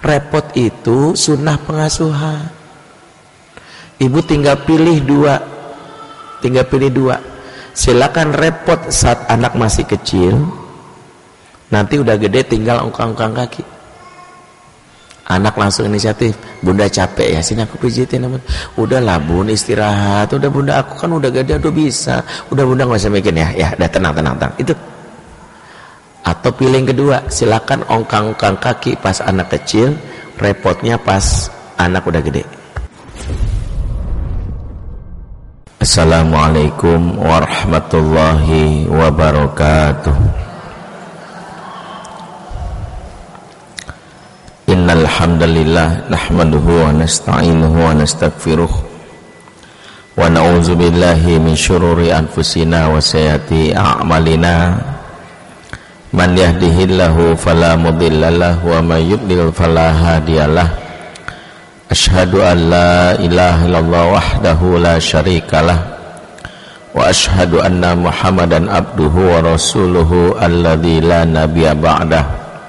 Repot itu sunnah pengasuhan. Ibu tinggal pilih dua. Silakan repot saat anak masih kecil, nanti udah gede tinggal ongkang-ongkang kaki. Anak langsung inisiatif, bunda capek ya, sini aku pijitin. Udahlah bun, istirahat. Udah bunda, aku kan udah gede, udah bisa. Udah bunda gak usah mikir ya, udah tenang. Itu. Atau pilih yang kedua, silakan ongkang-ongkang kaki pas anak kecil, repotnya pas anak udah gede. Assalamualaikum warahmatullahi wabarakatuh. Innal hamdalillah nahmaduhu wa nasta'inuhu wa nastaghfiruh wa na'udzu billahi min syururi anfusina wa sayyiati a'malina. Man yahdihillahu fala mudhillalah wa may yudlil fala hadiyalah. Asyhadu an la ilaha illallah wahdahu la syarikalah wa asyhadu anna Muhammadan abduhu wa rasuluhu alladzi la nabiyya ba'dah.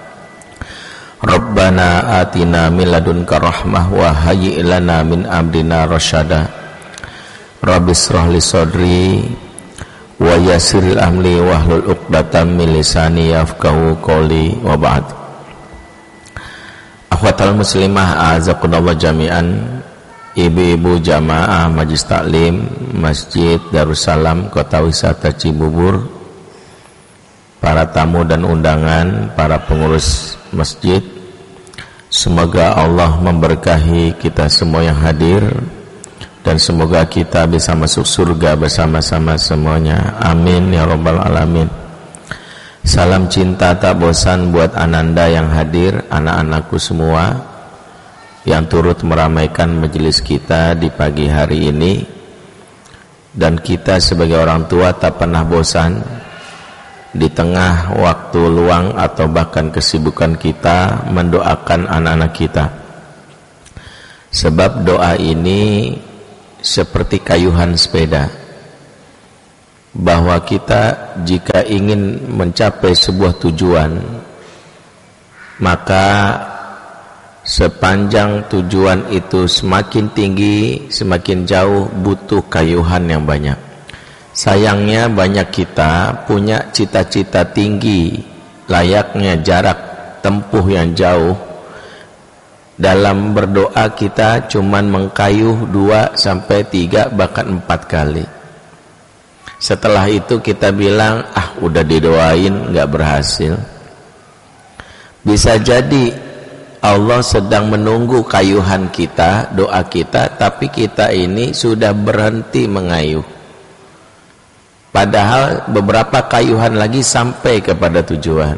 Rabbana atina min ladunka rahmah wa hayyi' lana min amrina rasyada. Rabbi shrah li sadri wa yassir amri wahlul 'uqdatam min lisani yafqahu qawli wa ba'd. Akhwatal muslimah a'azakumullah jami'an, ibu-ibu jamaah Majelis Taklim Masjid Darussalam Kota Wisata Cibubur, para tamu dan undangan, para pengurus masjid, semoga Allah memberkahi kita semua yang hadir dan semoga kita bisa masuk surga bersama-sama semuanya. Amin ya rabbal alamin. Salam cinta tak bosan buat ananda yang hadir, anak-anakku semua yang turut meramaikan majelis kita di pagi hari ini. Dan kita sebagai orang tua tak pernah bosan di tengah waktu luang atau bahkan kesibukan kita mendoakan anak-anak kita. Sebab doa ini seperti kayuhan sepeda, bahwa kita jika ingin mencapai sebuah tujuan, maka sepanjang tujuan itu semakin tinggi, semakin jauh, butuh kayuhan yang banyak. Sayangnya banyak kita punya cita-cita tinggi, layaknya jarak tempuh yang jauh. Dalam berdoa kita cuman mengkayuh 2 sampai 3 bahkan 4 kali. Setelah itu kita bilang, udah didoain gak berhasil. Bisa jadi Allah sedang menunggu kayuhan kita, doa kita, tapi kita ini sudah berhenti mengayuh. Padahal beberapa kayuhan lagi sampai kepada tujuan.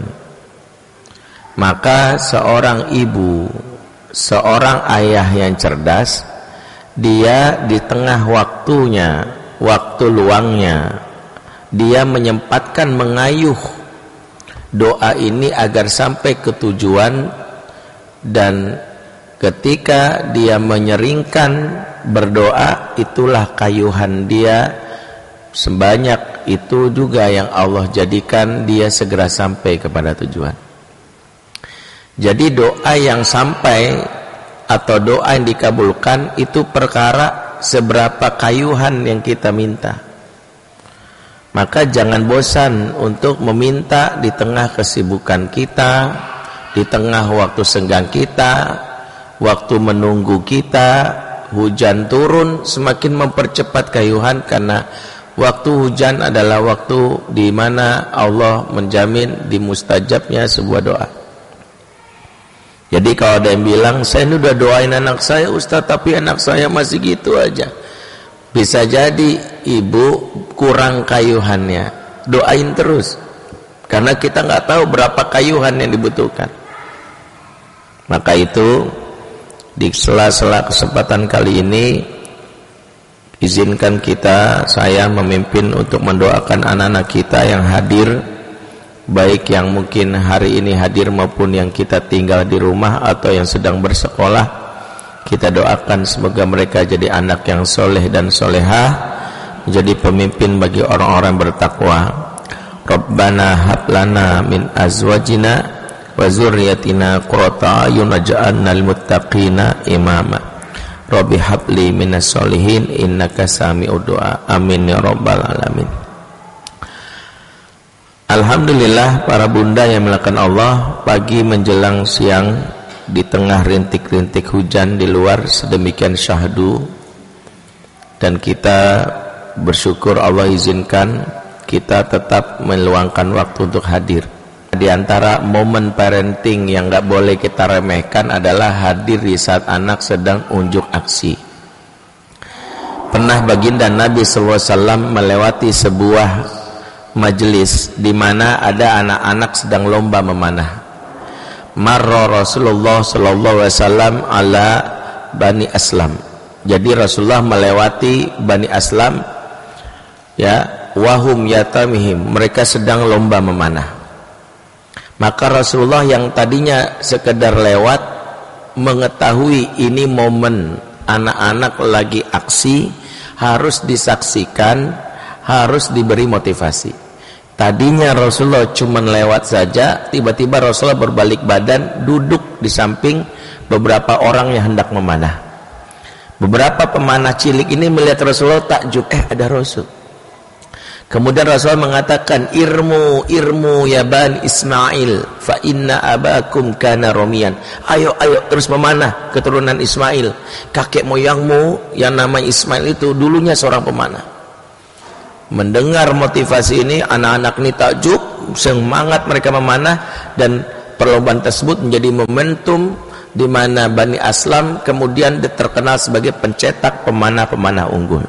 Maka seorang ibu, seorang ayah yang cerdas, dia di tengah waktunya, waktu luangnya, dia menyempatkan mengayuh doa ini agar sampai ke tujuan. Dan ketika dia menyeringkan berdoa, itulah kayuhan dia. Sebanyak itu juga yang Allah jadikan dia segera sampai kepada tujuan. Jadi doa yang sampai atau doa yang dikabulkan itu perkara seberapa kayuhan yang kita minta. Maka jangan bosan untuk meminta di tengah kesibukan kita, di tengah waktu senggang kita, waktu menunggu kita, hujan turun semakin mempercepat kayuhan, karena waktu hujan adalah waktu di mana Allah menjamin dimustajabnya sebuah doa. Jadi kalau ada yang bilang, saya ini udah doain anak saya Ustaz, tapi anak saya masih gitu aja. Bisa jadi ibu kurang kayuhannya. Doain terus. Karena kita nggak tahu berapa kayuhan yang dibutuhkan. Maka itu, di sela-sela kesempatan kali ini, izinkan saya memimpin untuk mendoakan anak-anak kita yang hadir, baik yang mungkin hari ini hadir maupun yang kita tinggal di rumah atau yang sedang bersekolah. Kita doakan semoga mereka jadi anak yang soleh dan solehah, menjadi pemimpin bagi orang-orang bertakwa. Rabbana hablana min azwajina wa dzurriyyatina qurrata a'yun waj'alnal muttaqina imama. Rabbi habli minas sholihin innaka sami'ud du'a. Amin ya rabbal alamin. Alhamdulillah para bunda yang melakukan Allah, pagi menjelang siang di tengah rintik-rintik hujan di luar sedemikian syahdu, dan kita bersyukur Allah izinkan kita tetap meluangkan waktu untuk hadir. Di antara momen parenting yang gak boleh kita remehkan adalah hadir di saat anak sedang unjuk aksi. Pernah baginda Nabi SAW melewati sebuah majelis di mana ada anak-anak sedang lomba memanah. Marra Rasulullah SAW ala Bani Aslam. Jadi Rasulullah melewati Bani Aslam, ya, wahum yatamihim, mereka sedang lomba memanah. Maka Rasulullah yang tadinya sekedar lewat mengetahui ini momen anak-anak lagi aksi, harus disaksikan, harus diberi motivasi. Tadinya Rasulullah cuma lewat saja, tiba-tiba Rasulullah berbalik badan, duduk di samping beberapa orang yang hendak memanah. Beberapa pemanah cilik ini melihat Rasulullah takjub, ada Rasul. Kemudian Rasulullah mengatakan, irmu ya Bani Ismail, fa inna abakum kana romian. Ayo terus memanah keturunan Ismail. Kakek moyangmu yang nama Ismail itu dulunya seorang pemanah. Mendengar motivasi ini, anak-anak ini takjub, semangat mereka memanah, dan perlombaan tersebut menjadi momentum di mana Bani Aslam kemudian terkenal sebagai pencetak pemanah-pemanah unggul.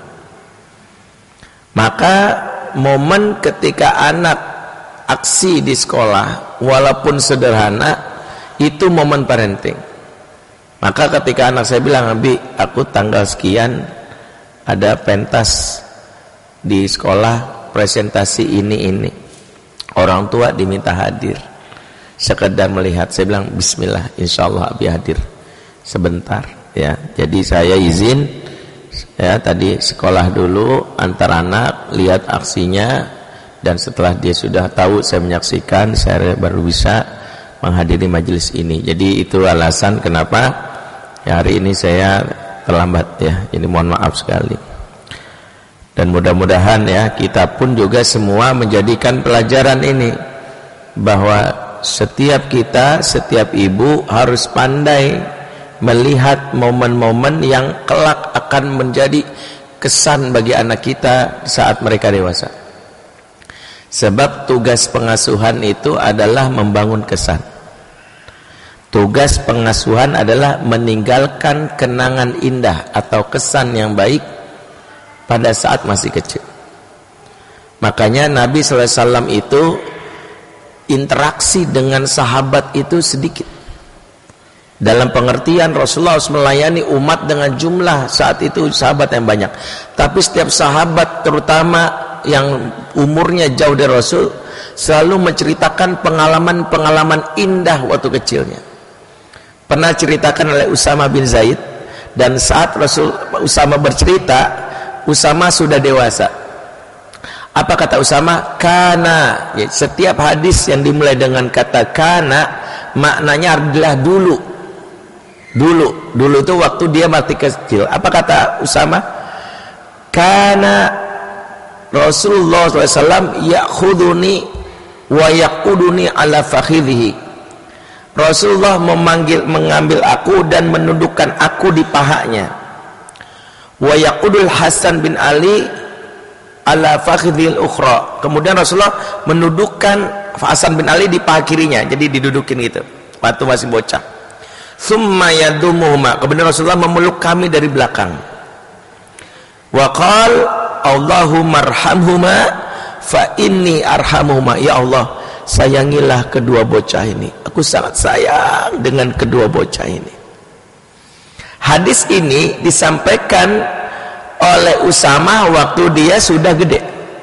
Maka momen ketika anak aksi di sekolah walaupun sederhana itu momen parenting. Maka ketika anak saya bilang, Abi, aku tanggal sekian ada pentas di sekolah, presentasi ini, orang tua diminta hadir, sekedar melihat. Saya bilang, bismillah, insyaallah Abi hadir sebentar, ya. Jadi saya izin, ya, tadi sekolah dulu antar anak, lihat aksinya, dan setelah dia sudah tahu, saya menyaksikan, saya baru bisa menghadiri majelis ini. Jadi itu alasan kenapa ya, hari ini saya terlambat, ya. Ini mohon maaf sekali. Dan mudah-mudahan ya kita pun juga semua menjadikan pelajaran ini, bahwa setiap kita, setiap ibu harus pandai melihat momen-momen yang kelak akan menjadi kesan bagi anak kita saat mereka dewasa. Sebab tugas pengasuhan itu adalah membangun kesan. Tugas pengasuhan adalah meninggalkan kenangan indah atau kesan yang baik pada saat masih kecil. Makanya Nabi SAW itu interaksi dengan sahabat itu sedikit. Dalam pengertian Rasulullah harus melayani umat dengan jumlah saat itu sahabat yang banyak. Tapi setiap sahabat, terutama yang umurnya jauh dari Rasul, selalu menceritakan pengalaman-pengalaman indah waktu kecilnya. Pernah ceritakan oleh Usama bin Zaid, dan saat Usama bercerita, Usama sudah dewasa. Apa kata Usama? Kana. Ya, setiap hadis yang dimulai dengan kata kana, maknanya adalah dulu. Dulu itu waktu dia masih kecil. Apa kata Usama? Kana Rasulullah SAW ya'khuduni wa yaquduni ala fakhidhihi. Rasulullah mengambil aku dan menundukkan aku di pahanya. Wa yaqudul Hasan bin Ali ala fakhidhil ukhra. Kemudian Rasulullah menundukkan Hasan bin Ali di paha kirinya, jadi didudukin gitu waktu masih bocah. Tsumma yadumuhuma, kemudian Rasulullah memeluk kami dari belakang. Wa qala Allahumma arhamhuma fa inni arhamuhuma. Ya Allah, sayangilah kedua bocah ini, aku sangat sayang dengan kedua bocah ini. Hadis ini disampaikan oleh Usama waktu dia sudah gede,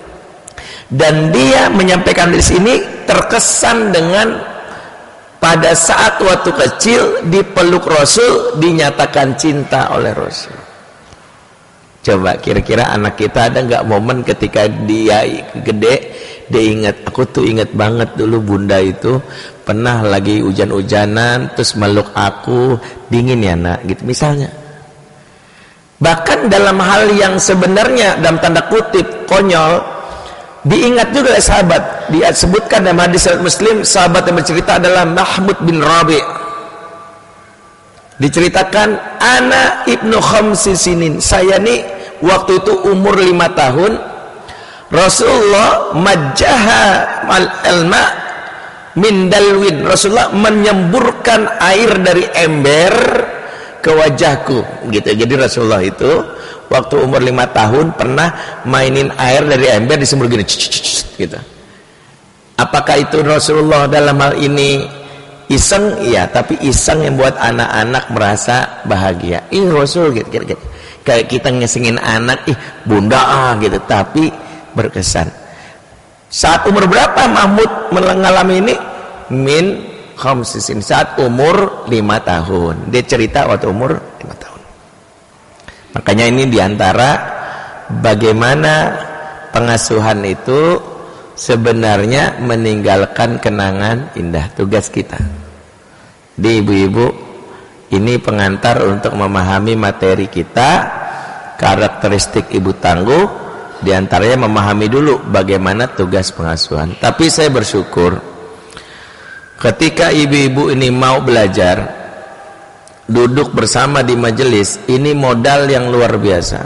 dan dia menyampaikan hadis ini terkesan dengan pada saat waktu kecil dipeluk Rasul, dinyatakan cinta oleh Rasul. Coba kira-kira anak kita ada nggak momen ketika dia gede dia ingat, aku tuh ingat banget dulu bunda itu pernah lagi hujan-hujanan terus meluk aku, dingin ya nak, gitu misalnya. Bahkan dalam hal yang sebenarnya dalam tanda kutip konyol, diingat juga oleh sahabat. Disebutkan dalam hadis riwayat Muslim, sahabat yang bercerita adalah Mahmud bin Rabi'. Diceritakan, ana ibnu khamsi sinin, saya nih waktu itu umur 5 tahun, Rasulullah majjaha al-ma min dalwin, Rasulullah menyemburkan air dari ember ke wajahku gitu. Jadi Rasulullah itu waktu umur 5 tahun pernah mainin air dari ember, disembur gini gitu. Apakah itu Rasulullah dalam hal ini iseng? Iya, tapi iseng yang buat anak-anak merasa bahagia. Ih Rasul gitu. Kayak kita ngesengin anak, ih bunda gitu, tapi berkesan. Saat umur berapa Mahmud mengalami ini? Min khamsisin, saat umur 5 tahun. Dia cerita waktu umur 5 tahun. Makanya ini diantara bagaimana pengasuhan itu sebenarnya meninggalkan kenangan indah. Tugas kita di ibu-ibu ini pengantar untuk memahami materi kita, karakteristik ibu tangguh, diantaranya memahami dulu bagaimana tugas pengasuhan. Tapi saya bersyukur ketika ibu-ibu ini mau belajar, duduk bersama di majelis, ini modal yang luar biasa.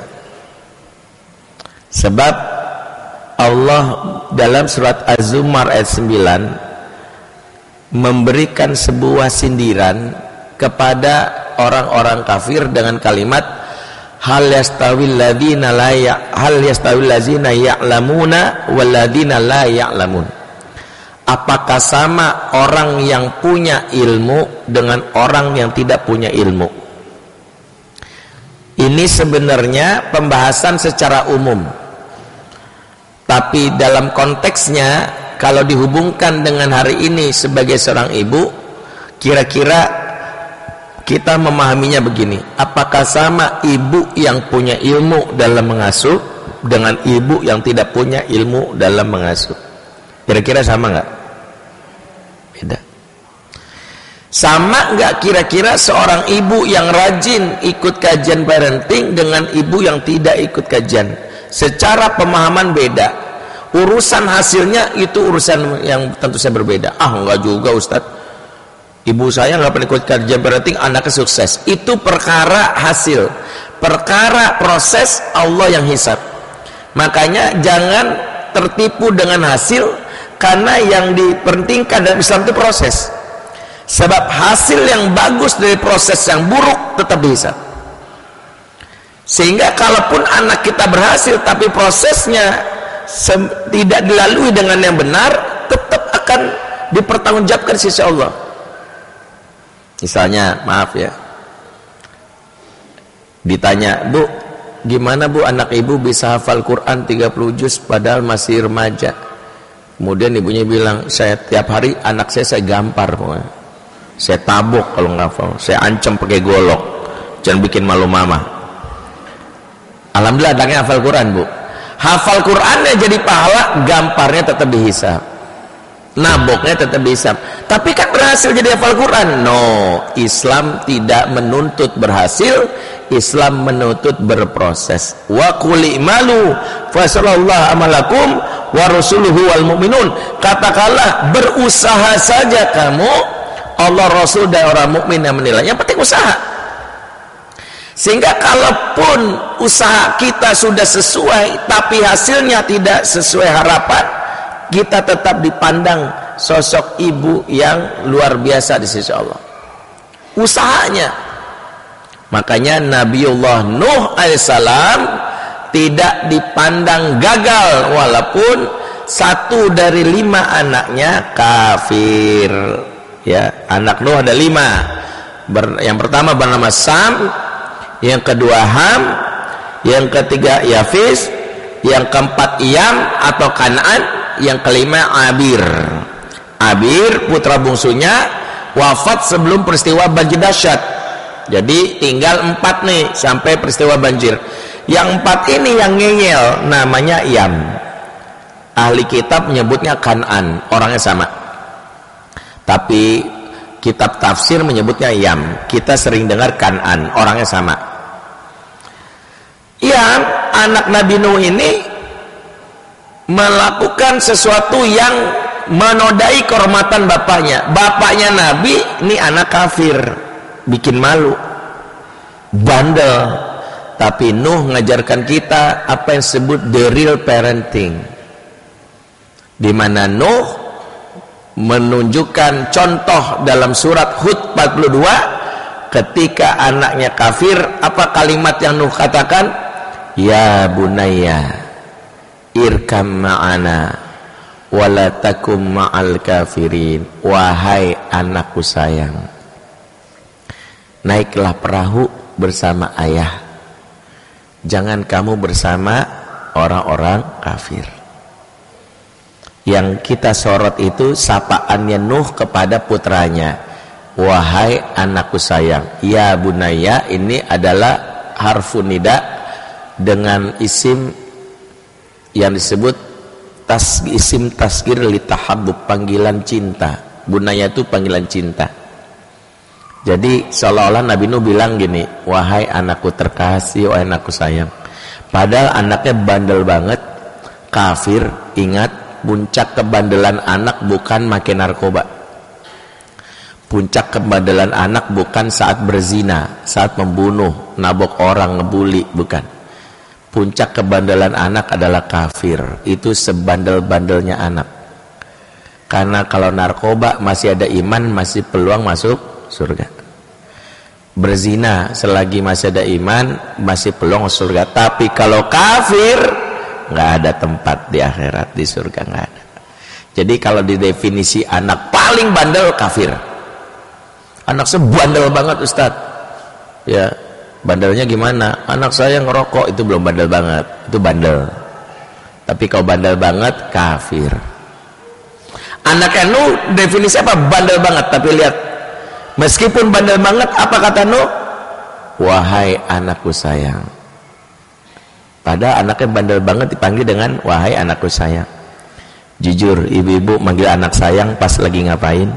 Sebab Allah dalam surat Az-Zumar ayat 9 memberikan sebuah sindiran kepada orang-orang kafir dengan kalimat hal yastawil ladzina ya'lamuna wal ladzina la ya'lamun. Apakah sama orang yang punya ilmu dengan orang yang tidak punya ilmu? Ini sebenarnya pembahasan secara umum, tapi dalam konteksnya kalau dihubungkan dengan hari ini sebagai seorang ibu, kira-kira kita memahaminya begini, apakah sama ibu yang punya ilmu dalam mengasuh dengan ibu yang tidak punya ilmu dalam mengasuh? Kira-kira sama nggak? Beda. Sama nggak kira-kira seorang ibu yang rajin ikut kajian parenting dengan ibu yang tidak ikut kajian? Secara pemahaman beda. Urusan hasilnya itu urusan yang tentu saja berbeda. Ah, enggak juga Ustadz, ibu saya nggak pernah ikut kajian parenting, anaknya sukses. Itu perkara hasil, perkara proses, Allah yang hisab. Makanya jangan tertipu dengan hasil, karena yang dipentingkan dalam Islam itu proses. Sebab hasil yang bagus dari proses yang buruk tetap dihisab. Sehingga kalaupun anak kita berhasil tapi prosesnya tidak dilalui dengan yang benar, tetap akan dipertanggungjawabkan sisi Allah. Misalnya, maaf ya, ditanya, Bu, gimana Bu anak ibu bisa hafal Quran 30 juz padahal masih remaja? Kemudian ibunya bilang, saya tiap hari anak saya gampar pokoknya. Saya tabuk kalau nggak hafal, saya ancam pakai golok, jangan bikin malu mama. Alhamdulillah anaknya hafal Quran, Bu. Hafal Qurannya jadi pahala, gamparnya tetap dihisab, naboknya tetap dihisab. Tapi kan berhasil jadi hafal Quran? No, Islam tidak menuntut berhasil, Islam menuntut berproses. Wa qul i'malu fasallallahu amalakum wa rasuluhu wal mu'minun. Katakanlah berusaha saja kamu, Allah Rasul dan orang mukmin yang menilai. Yang penting usaha. Sehingga kalaupun usaha kita sudah sesuai tapi hasilnya tidak sesuai harapan, kita tetap dipandang sosok ibu yang luar biasa di sisi Allah. Usahanya. Makanya Nabiullah Nuh alaihissalam tidak dipandang gagal walaupun 1 dari 5 anaknya kafir. Ya, anak Nuh ada 5. Yang pertama bernama Sam, yang kedua Ham, yang ketiga Yafis, yang keempat Iyam atau Kan'an, yang kelima Abir. Abir putra bungsunya wafat sebelum peristiwa banjir dahsyat. Jadi tinggal 4 nih sampai peristiwa banjir. Yang 4 ini yang ngeyel namanya Iyam. Ahli kitab menyebutnya Kan'an, orangnya sama. Tapi kitab tafsir menyebutnya Yam. Kita sering dengar Kan'an, orangnya sama. Yam, anak Nabi Nuh ini melakukan sesuatu yang menodai kehormatan bapaknya. Bapaknya Nabi, ini anak kafir, bikin malu, bandel. Tapi Nuh mengajarkan kita apa yang disebut the real parenting, di mana Nuh menunjukkan contoh dalam surat Hud 42 ketika anaknya kafir. Apa kalimat yang Nuh katakan? Ya bunayya irkam ma'ana wala takum ma'al kafirin. Wahai anakku sayang, naiklah perahu bersama ayah, jangan kamu bersama orang-orang kafir. Yang kita sorot itu sapaannya Nuh kepada putranya, wahai anakku sayang. Ya bunaya ini adalah harfun nida dengan isim yang disebut isim tasgir li tahabbub, panggilan cinta. Bunaya itu panggilan cinta. Jadi seolah-olah Nabi Nuh bilang gini, wahai anakku terkasih, wahai anakku sayang. Padahal anaknya bandel banget, kafir. Ingat, puncak kebandelan anak bukan makan narkoba. Puncak kebandelan anak bukan saat berzina, saat membunuh, nabok orang, ngebuli, bukan. Puncak kebandelan anak adalah kafir. Itu sebandel-bandelnya anak. Karena kalau narkoba masih ada iman, masih peluang masuk surga. Berzina selagi masih ada iman, masih peluang surga. Tapi kalau kafir, nggak ada tempat di akhirat, di surga nggak ada. Jadi kalau didefinisi anak paling bandel, kafir. Anak sebandel banget Ustadz, ya bandelnya gimana? Anak saya ngerokok, itu belum bandel banget, itu bandel. Tapi kalau bandel banget, kafir. Anaknya Nuh definisi apa? Bandel banget. Tapi lihat, meskipun bandel banget, apa kata Nuh? Wahai anakku sayang. Padahal anaknya bandel banget dipanggil dengan wahai anakku sayang. Jujur, ibu-ibu manggil anak sayang pas lagi ngapain?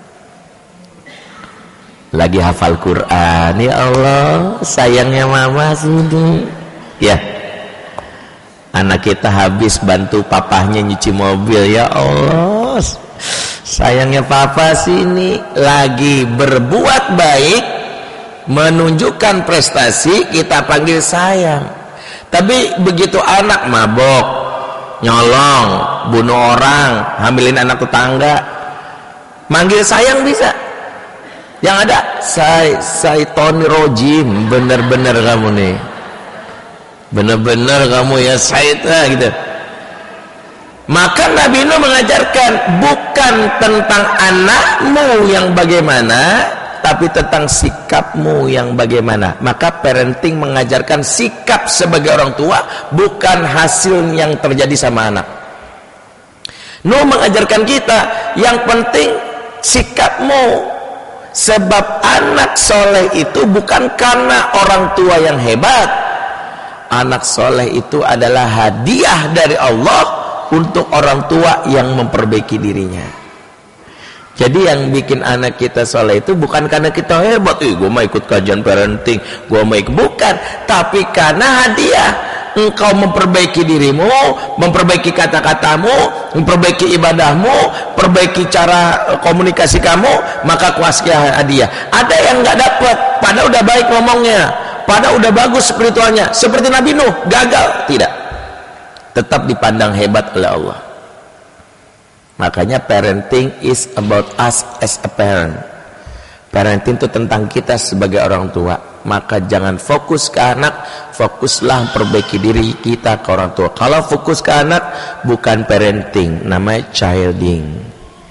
Lagi hafal Quran. Ya Allah, sayangnya mama sini. Ya, anak kita habis bantu papahnya nyuci mobil. Ya Allah, sayangnya papa sini. Lagi berbuat baik, menunjukkan prestasi, kita panggil sayang. Tapi begitu anak mabok, nyolong, bunuh orang, hamilin anak tetangga, manggil sayang bisa. Yang ada saya Tony Rojim, bener-bener kamu nih, bener-bener kamu ya saya gitu. Maka Nabi Nuh mengajarkan bukan tentang anakmu yang bagaimana, tapi tentang sikapmu yang bagaimana. Maka parenting mengajarkan sikap sebagai orang tua, bukan hasil yang terjadi sama anak. Nuh mengajarkan kita yang penting sikapmu. Sebab anak soleh itu bukan karena orang tua yang hebat. Anak soleh itu adalah hadiah dari Allah untuk orang tua yang memperbaiki dirinya. Jadi yang bikin anak kita soleh itu bukan karena kita hebat, gue mau ikut kajian parenting, gue mau ikut, bukan. Tapi karena hadiah. Engkau memperbaiki dirimu, memperbaiki kata-katamu, memperbaiki ibadahmu, perbaiki cara komunikasi kamu, maka kuasih hadiah. Ada yang nggak dapat, padahal udah baik ngomongnya, padahal udah bagus spiritualnya, seperti Nabi Nuh, gagal, tidak, tetap dipandang hebat oleh Allah. Makanya parenting is about us as a parent. Parenting itu tentang kita sebagai orang tua. Maka jangan fokus ke anak, fokuslah perbaiki diri kita ke orang tua. Kalau fokus ke anak, bukan parenting, namanya childing.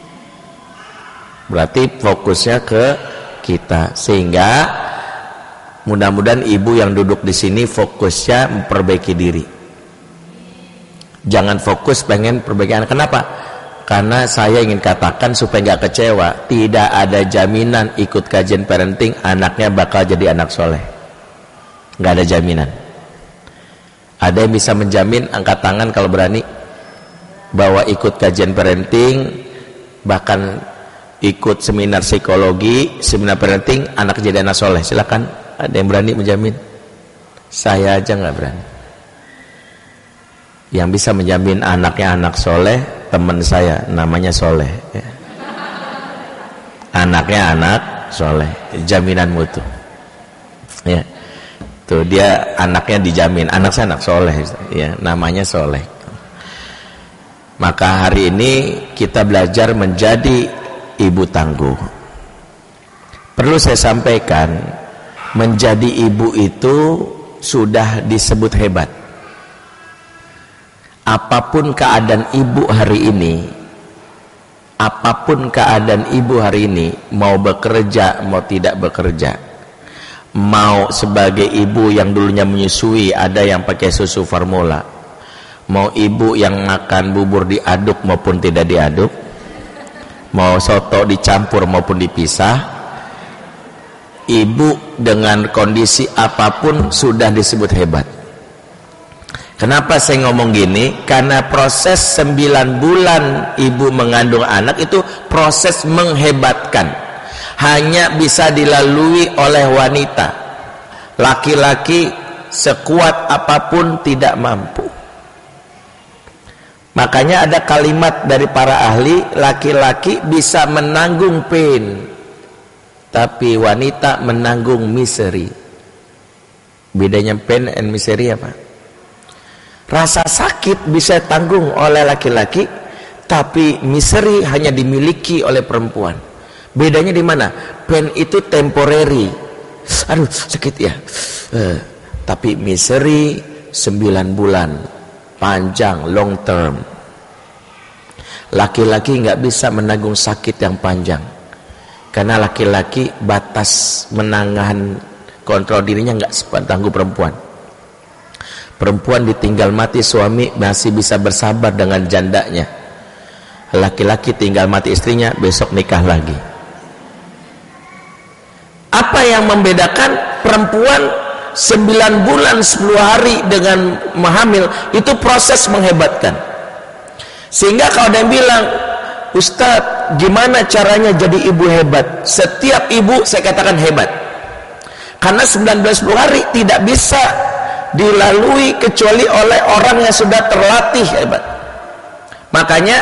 Berarti fokusnya ke kita. Sehingga mudah-mudahan ibu yang duduk di sini fokusnya memperbaiki diri. Jangan fokus pengen perbaiki anak. Kenapa? Karena saya ingin katakan supaya nggak kecewa, tidak ada jaminan ikut kajian parenting anaknya bakal jadi anak soleh. Nggak ada jaminan. Ada yang bisa menjamin, angkat tangan kalau berani. bahwa ikut kajian parenting, bahkan ikut seminar psikologi, seminar parenting, anak jadi anak soleh. Silakan, ada yang berani menjamin? Saya aja nggak berani. Yang bisa menjamin anaknya anak soleh, teman saya, namanya Soleh ya. Anaknya anak soleh, jaminan mutu ya. Tuh dia anaknya dijamin, anak saya anak soleh ya, namanya Soleh. Maka hari ini kita belajar menjadi ibu tangguh. Perlu saya sampaikan, menjadi ibu itu sudah disebut hebat. Apapun keadaan ibu hari ini, apapun keadaan ibu hari ini, mau bekerja mau tidak bekerja, mau sebagai ibu yang dulunya menyusui, ada yang pakai susu formula, mau ibu yang makan bubur diaduk maupun tidak diaduk, mau soto dicampur maupun dipisah, ibu dengan kondisi apapun sudah disebut hebat. Kenapa saya ngomong gini? Karena proses 9 bulan ibu mengandung anak itu proses menghebatkan, hanya bisa dilalui oleh wanita. Laki-laki sekuat apapun tidak mampu. Makanya ada kalimat dari para ahli, laki-laki bisa menanggung pain, tapi wanita menanggung misery. Bedanya pain and misery apa? Rasa sakit bisa tanggung oleh laki-laki, tapi misery hanya dimiliki oleh perempuan. Bedanya di mana? Pain itu temporary, aduh sakit ya, tapi misery 9 bulan, panjang, long term. Laki-laki nggak bisa menanggung sakit yang panjang, karena laki-laki batas menangan kontrol dirinya nggak setangguh perempuan. Perempuan ditinggal mati suami masih bisa bersabar dengan jandanya. Laki-laki tinggal mati istrinya, besok nikah lagi. Apa yang membedakan perempuan 9 bulan 10 hari dengan hamil? Itu proses menghebatkan. Sehingga kalau ada yang bilang, Ustadz gimana caranya jadi ibu hebat? Setiap ibu saya katakan hebat, karena 19 hari tidak bisa dilalui kecuali oleh orang yang sudah terlatih hebat. Makanya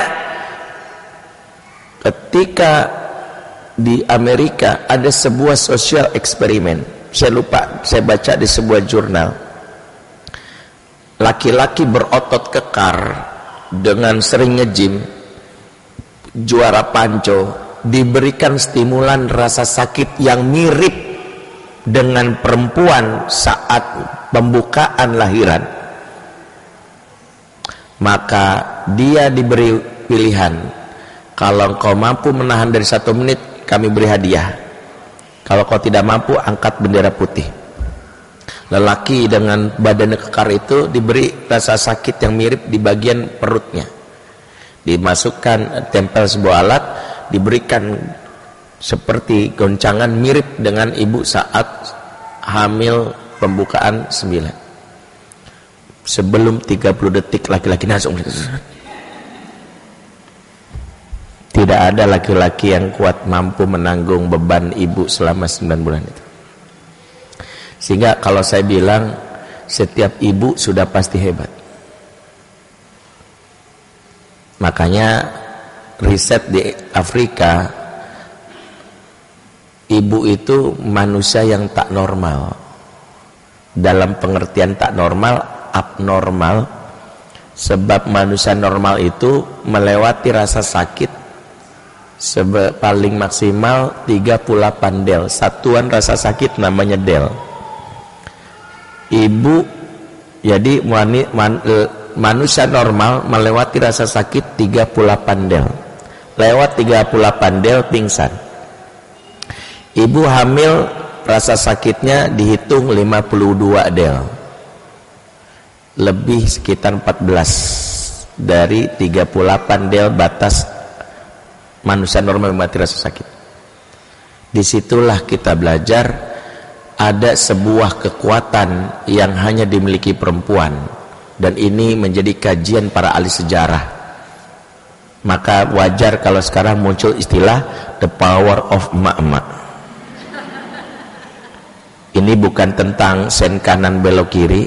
ketika di Amerika ada sebuah social eksperimen, saya lupa, saya baca di sebuah jurnal, laki-laki berotot kekar dengan sering nge-gym, juara panco, diberikan stimulan rasa sakit yang mirip dengan perempuan saat pembukaan lahiran, maka dia diberi pilihan, kalau kau mampu menahan dari 1 menit kami beri hadiah, kalau kau tidak mampu angkat bendera putih. Lelaki dengan badan kekar itu diberi rasa sakit yang mirip di bagian perutnya, dimasukkan tempel sebuah alat, diberikan seperti goncangan mirip dengan ibu saat hamil pembukaan 9. Sebelum 30 detik laki-laki langsung. Tidak ada laki-laki yang kuat mampu menanggung beban ibu selama 9 bulan itu. Sehingga kalau saya bilang setiap ibu sudah pasti hebat. Makanya riset di Afrika, ibu itu manusia yang tak normal. Dalam pengertian tak normal, abnormal. Sebab manusia normal itu melewati rasa sakit paling maksimal 38 del. Satuan rasa sakit namanya del. Ibu, jadi manusia normal melewati rasa sakit 38 del. Lewat 38 del pingsan. Ibu hamil rasa sakitnya dihitung 52 del, lebih sekitar 14 dari 38 del batas manusia normal mati rasa sakit. Disitulah kita belajar ada sebuah kekuatan yang hanya dimiliki perempuan, dan ini menjadi kajian para ahli sejarah. Maka wajar kalau sekarang muncul istilah the power of emak-emak. Ini bukan tentang sen kanan belok kiri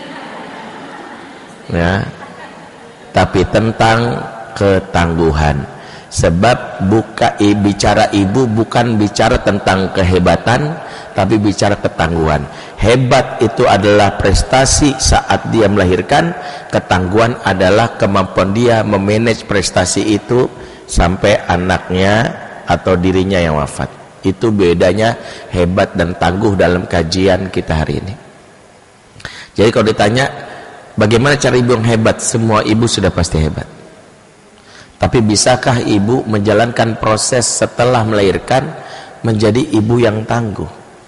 ya, tapi tentang ketangguhan. Sebab bicara ibu bukan bicara tentang kehebatan, tapi bicara ketangguhan. Hebat itu adalah prestasi saat dia melahirkan, ketangguhan adalah kemampuan dia memanage prestasi itu sampai anaknya atau dirinya yang wafat. Itu bedanya hebat dan tangguh dalam kajian kita hari ini. Jadi kalau ditanya bagaimana cara ibu yang hebat, semua ibu sudah pasti hebat. Tapi bisakah ibu menjalankan proses setelah melahirkan menjadi ibu yang tangguh?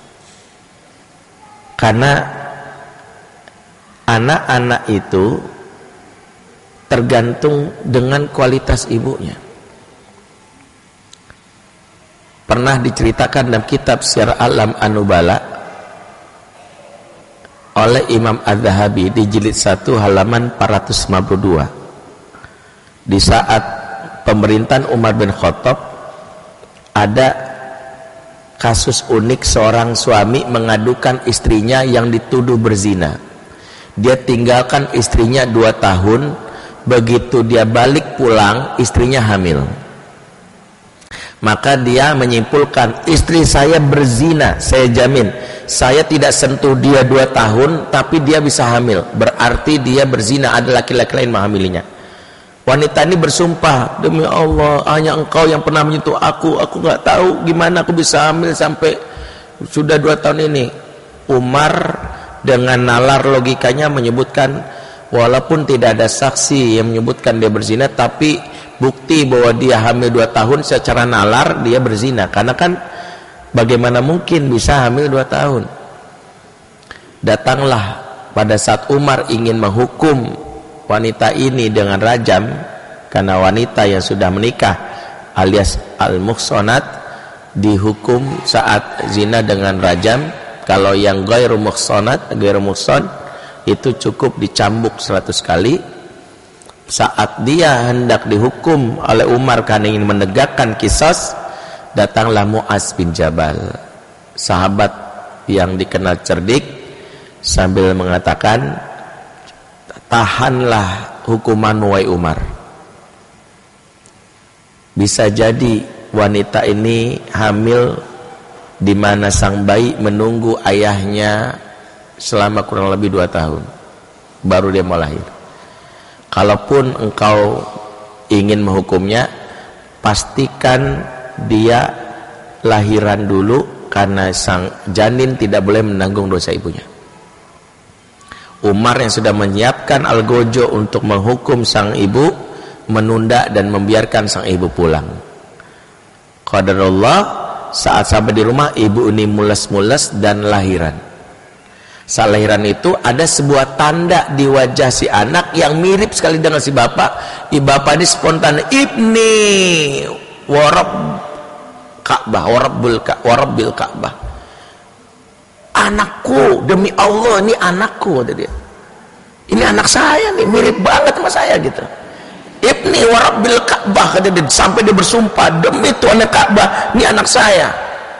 Karena anak-anak itu tergantung dengan kualitas ibunya. Pernah diceritakan dalam kitab Syiar A'lam An-Nubala oleh Imam Az-Zahabi di jilid 1 halaman 452. Di saat pemerintahan Umar bin Khattab ada kasus unik, seorang suami mengadukan istrinya yang dituduh berzina. Dia tinggalkan istrinya 2 tahun, begitu dia balik pulang istrinya hamil. Maka dia menyimpulkan, istri saya berzina, saya jamin. Saya tidak sentuh dia 2 tahun, tapi dia bisa hamil. Berarti dia berzina, ada laki-laki lain menghamilinya. Wanita ini bersumpah, demi Allah, hanya engkau yang pernah menyentuh aku nggak tahu gimana aku bisa hamil sampai sudah 2 tahun ini. Umar dengan nalar logikanya menyebutkan, walaupun tidak ada saksi yang menyebutkan dia berzina, tapi bukti bahwa dia hamil 2 tahun secara nalar dia berzina. Karena kan bagaimana mungkin bisa hamil 2 tahun. Datanglah pada saat Umar ingin menghukum wanita ini dengan rajam, karena wanita yang sudah menikah alias al-muhsanat dihukum saat zina dengan rajam. Kalau yang ghairu muhsanat, ghairu muhsan itu cukup dicambuk 100 kali. Saat dia hendak dihukum oleh Umar karena ingin menegakkan qisas, datanglah Mu'az bin Jabal, sahabat yang dikenal cerdik, sambil mengatakan, tahanlah hukuman wahai Umar. Bisa jadi wanita ini hamil di mana sang bayi menunggu ayahnya selama kurang lebih 2 tahun baru dia mau lahir. Kalaupun engkau ingin menghukumnya, pastikan dia lahiran dulu, karena sang janin tidak boleh menanggung dosa ibunya. Umar yang sudah menyiapkan algojo untuk menghukum sang ibu, menunda dan membiarkan sang ibu pulang. Qadarullah, saat sampai di rumah, ibu ini mules-mules dan lahiran. Saat lahiran itu ada sebuah tanda di wajah si anak yang mirip sekali dengan si bapak. Bapak ini spontan, ibni warab Ka'bah, warabbil Ka'bah. Anakku, demi Allah, ini anakku, kata dia. Ini anak saya nih, mirip banget sama saya gitu. Ibni warabbil Ka'bah, kata dia, sampai dia bersumpah, demi Tuhan Ka'bah, ini anak saya.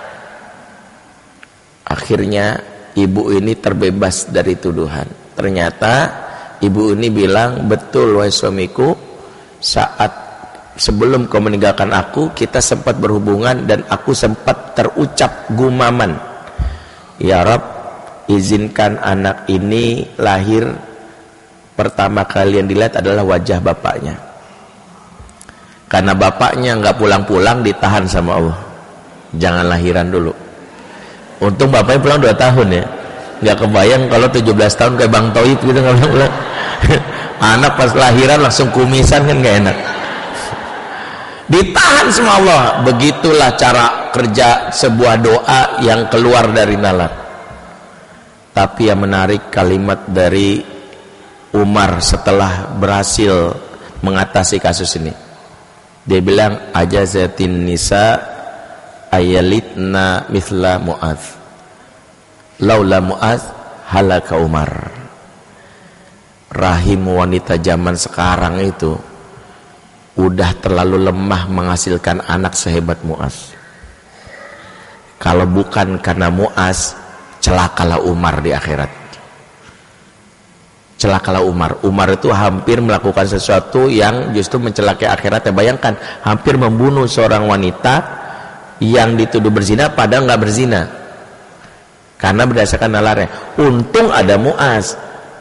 Akhirnya ibu ini terbebas dari tuduhan. Ternyata ibu ini bilang, betul wahai suamiku, saat sebelum kau meninggalkan aku, kita sempat berhubungan dan aku sempat terucap gumaman, ya Rabb, izinkan anak ini lahir, pertama kali yang dilihat adalah wajah bapaknya. Karena bapaknya nggak pulang-pulang, ditahan sama Allah, jangan lahiran dulu. Untung bapaknya pulang 2 tahun ya, nggak kebayang kalau 17 tahun kayak Bang Toib gitu nggak pulang. Anak pas lahiran langsung kumisan, kan nggak enak. Ditahan sama Allah. Begitulah cara kerja sebuah doa yang keluar dari nalar. Tapi yang menarik kalimat dari Umar setelah berhasil mengatasi kasus ini. Dia bilang, ajazatin nisa ayalitna mithla Mu'adz, laula Mu'adz halaka Umar. Rahim wanita zaman sekarang itu udah terlalu lemah menghasilkan anak sehebat Mu'az. Kalau bukan karena Mu'az, celakalah Umar di akhirat. Celakalah Umar. Umar itu hampir melakukan sesuatu yang justru mencelakai akhiratnya. Bayangkan, hampir membunuh seorang wanita yang dituduh berzina padahal nggak berzina. Karena berdasarkan nalarnya. Untung ada Mu'az.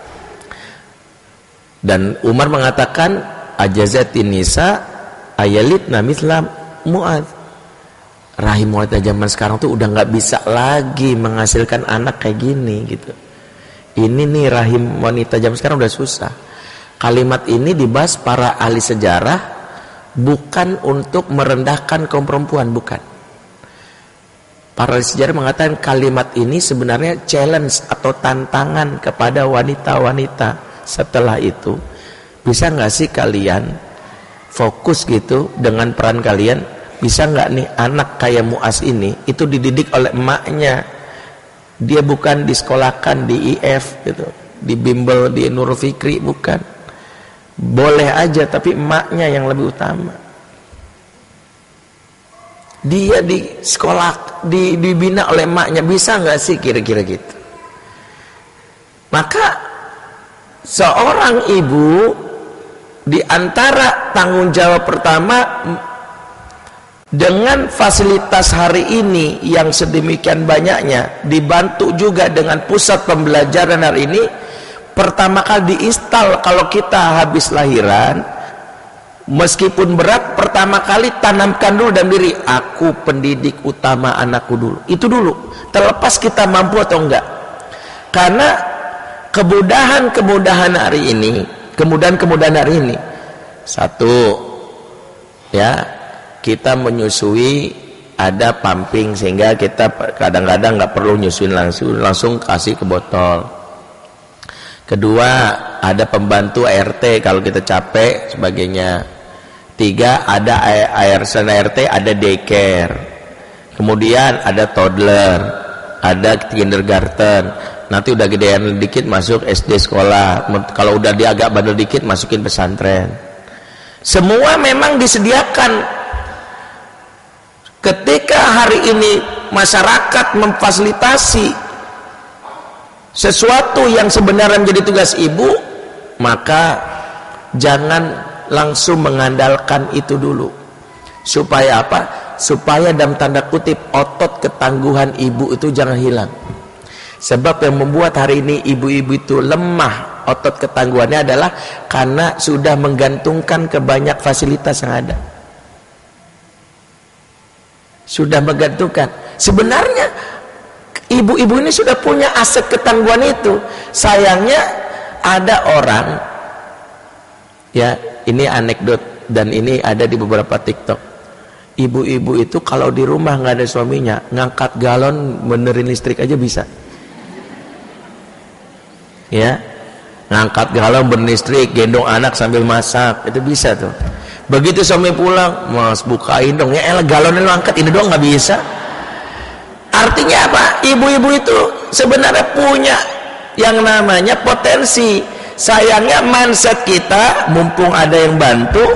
Dan Umar mengatakan, ajazatin nisa ayalitna misla Mu'az. Rahim wanita zaman sekarang tuh udah nggak bisa lagi menghasilkan anak kayak gini gitu. Ini nih rahim wanita zaman sekarang udah susah. Kalimat ini dibahas para ahli sejarah bukan untuk merendahkan kaum perempuan, bukan. Para ahli sejarah mengatakan kalimat ini sebenarnya challenge atau tantangan kepada wanita-wanita. Setelah itu, bisa nggak sih kalian fokus gitu dengan peran kalian? Bisa nggak nih anak kayak Mu'az ini itu dididik oleh emaknya? Dia bukan disekolahkan di IF gitu, di bimbel, di Nurul Fikri, bukan. Boleh aja, tapi emaknya yang lebih utama. Dia di sekolah, dibina oleh emaknya, bisa nggak sih kira-kira gitu? Maka seorang ibu di antara tanggung jawab pertama dengan fasilitas hari ini yang sedemikian banyaknya, dibantu juga dengan pusat pembelajaran hari ini, pertama kali diinstal kalau kita habis lahiran, meskipun berat, pertama kali tanamkan dulu dalam diri, aku pendidik utama anakku dulu. Itu dulu, terlepas kita mampu atau enggak. Karena kemudahan hari ini, satu, ya, kita menyusui ada pumping sehingga kita kadang-kadang nggak perlu nyusuin langsung kasih ke botol. Kedua, ada pembantu ART kalau kita capek sebagainya. Tiga, ada ART, ada daycare. Kemudian ada toddler, ada kindergarten. Nanti udah gedean dikit masuk SD sekolah. Kalau udah dia agak bandel dikit masukin pesantren. Semua memang disediakan. Ketika hari ini masyarakat memfasilitasi sesuatu yang sebenarnya menjadi tugas ibu, maka jangan langsung mengandalkan itu dulu. Supaya apa? Supaya dalam tanda kutip otot ketangguhan ibu itu jangan hilang. Sebab yang membuat hari ini ibu-ibu itu lemah otot ketangguhannya adalah karena sudah menggantungkan ke banyak fasilitas yang ada. Sudah menggantungkan. Sebenarnya ibu-ibu ini sudah punya aset ketangguhan itu. Sayangnya ada orang, ya ini anekdot dan ini ada di beberapa TikTok. Ibu-ibu itu kalau di rumah nggak ada suaminya, ngangkat galon benerin listrik aja bisa. Ya, ngangkat galon benerin listrik, gendong anak sambil masak, itu bisa tuh. Begitu suami pulang, mas bukain dong, ya elah galonnya lu angkat, ini doang nggak bisa. Artinya apa? Ibu-ibu itu sebenarnya punya yang namanya potensi. Sayangnya mindset kita, mumpung ada yang bantu,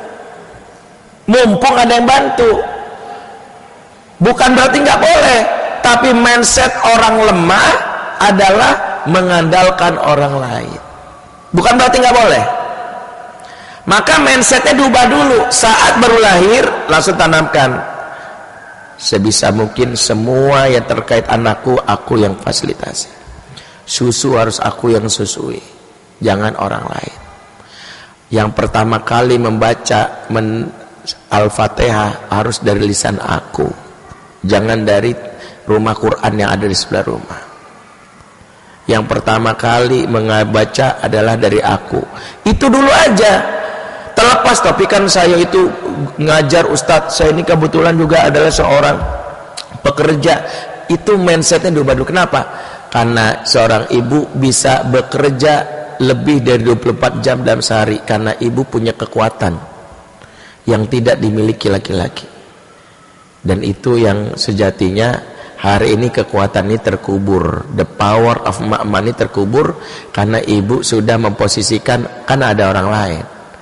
bukan berarti nggak boleh, tapi mindset orang lemah adalah mengandalkan orang lain. Bukan berarti nggak boleh. Maka mindsetnya diubah dulu. Saat baru lahir langsung tanamkan, sebisa mungkin semua yang terkait anakku aku yang fasilitasi. Susu harus aku yang susui, jangan orang lain. Yang pertama kali membaca Al-Fatihah harus dari lisan aku, jangan dari rumah Quran yang ada di sebelah rumah. Yang pertama kali membaca adalah dari aku. Itu dulu aja. Terlepas, tapi kan saya itu ngajar Ustadz, saya ini kebetulan juga adalah seorang pekerja. Itu mindsetnya diubah dulu. Kenapa? Karena seorang ibu bisa bekerja lebih dari 24 jam dalam sehari, karena ibu punya kekuatan yang tidak dimiliki laki-laki. Dan itu yang sejatinya hari ini kekuatan ini terkubur. The power of mama ini terkubur karena ibu sudah memposisikan, karena ada orang lain.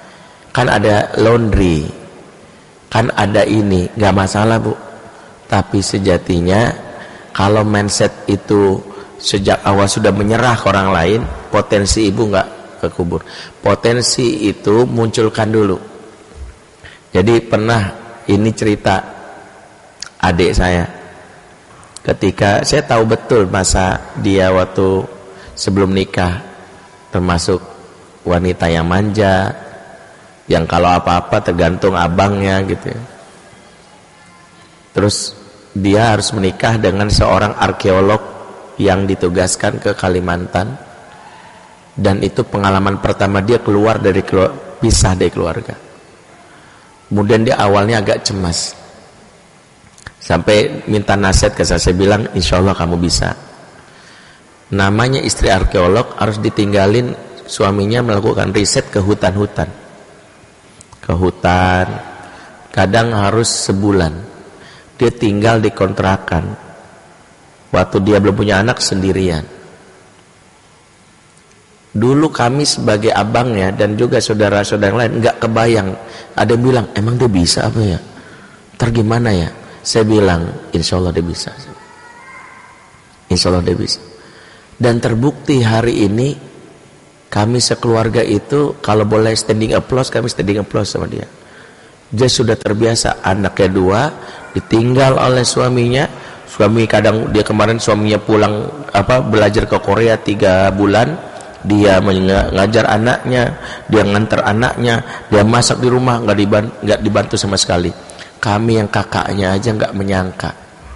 kan ada laundry, kan ada ini, nggak masalah Bu. Tapi sejatinya kalau mindset itu sejak awal sudah menyerah ke orang lain, potensi ibu nggak kekubur. Potensi itu munculkan dulu. Jadi pernah ini cerita adik saya, ketika saya tahu betul masa dia waktu sebelum nikah, termasuk wanita yang manja, yang kalau apa-apa tergantung abangnya gitu ya. Terus dia harus menikah dengan seorang arkeolog yang ditugaskan ke Kalimantan, dan itu pengalaman pertama dia pisah dari keluarga. Kemudian dia awalnya agak cemas, sampai minta nasihat ke saya bilang, insya Allah kamu bisa. Namanya istri arkeolog harus ditinggalin suaminya melakukan riset ke hutan-hutan, kadang harus sebulan. Dia tinggal di kontrakan waktu dia belum punya anak sendirian. Dulu kami sebagai abangnya dan juga saudara-saudara yang lain nggak kebayang. Ada yang bilang, emang dia bisa apa ya? Ntar gimana ya? Saya bilang, insya Allah dia bisa. Insya Allah dia bisa. Dan terbukti hari ini kami sekeluarga itu kalau boleh standing applause, kami standing applause sama dia. Dia sudah terbiasa, anaknya 2 ditinggal oleh suaminya. Suami kadang dia kemarin suaminya pulang belajar ke Korea 3 bulan, dia mengajar anaknya, dia nganter anaknya, dia masak di rumah, nggak dibantu sama sekali. Kami yang kakaknya aja nggak menyangka.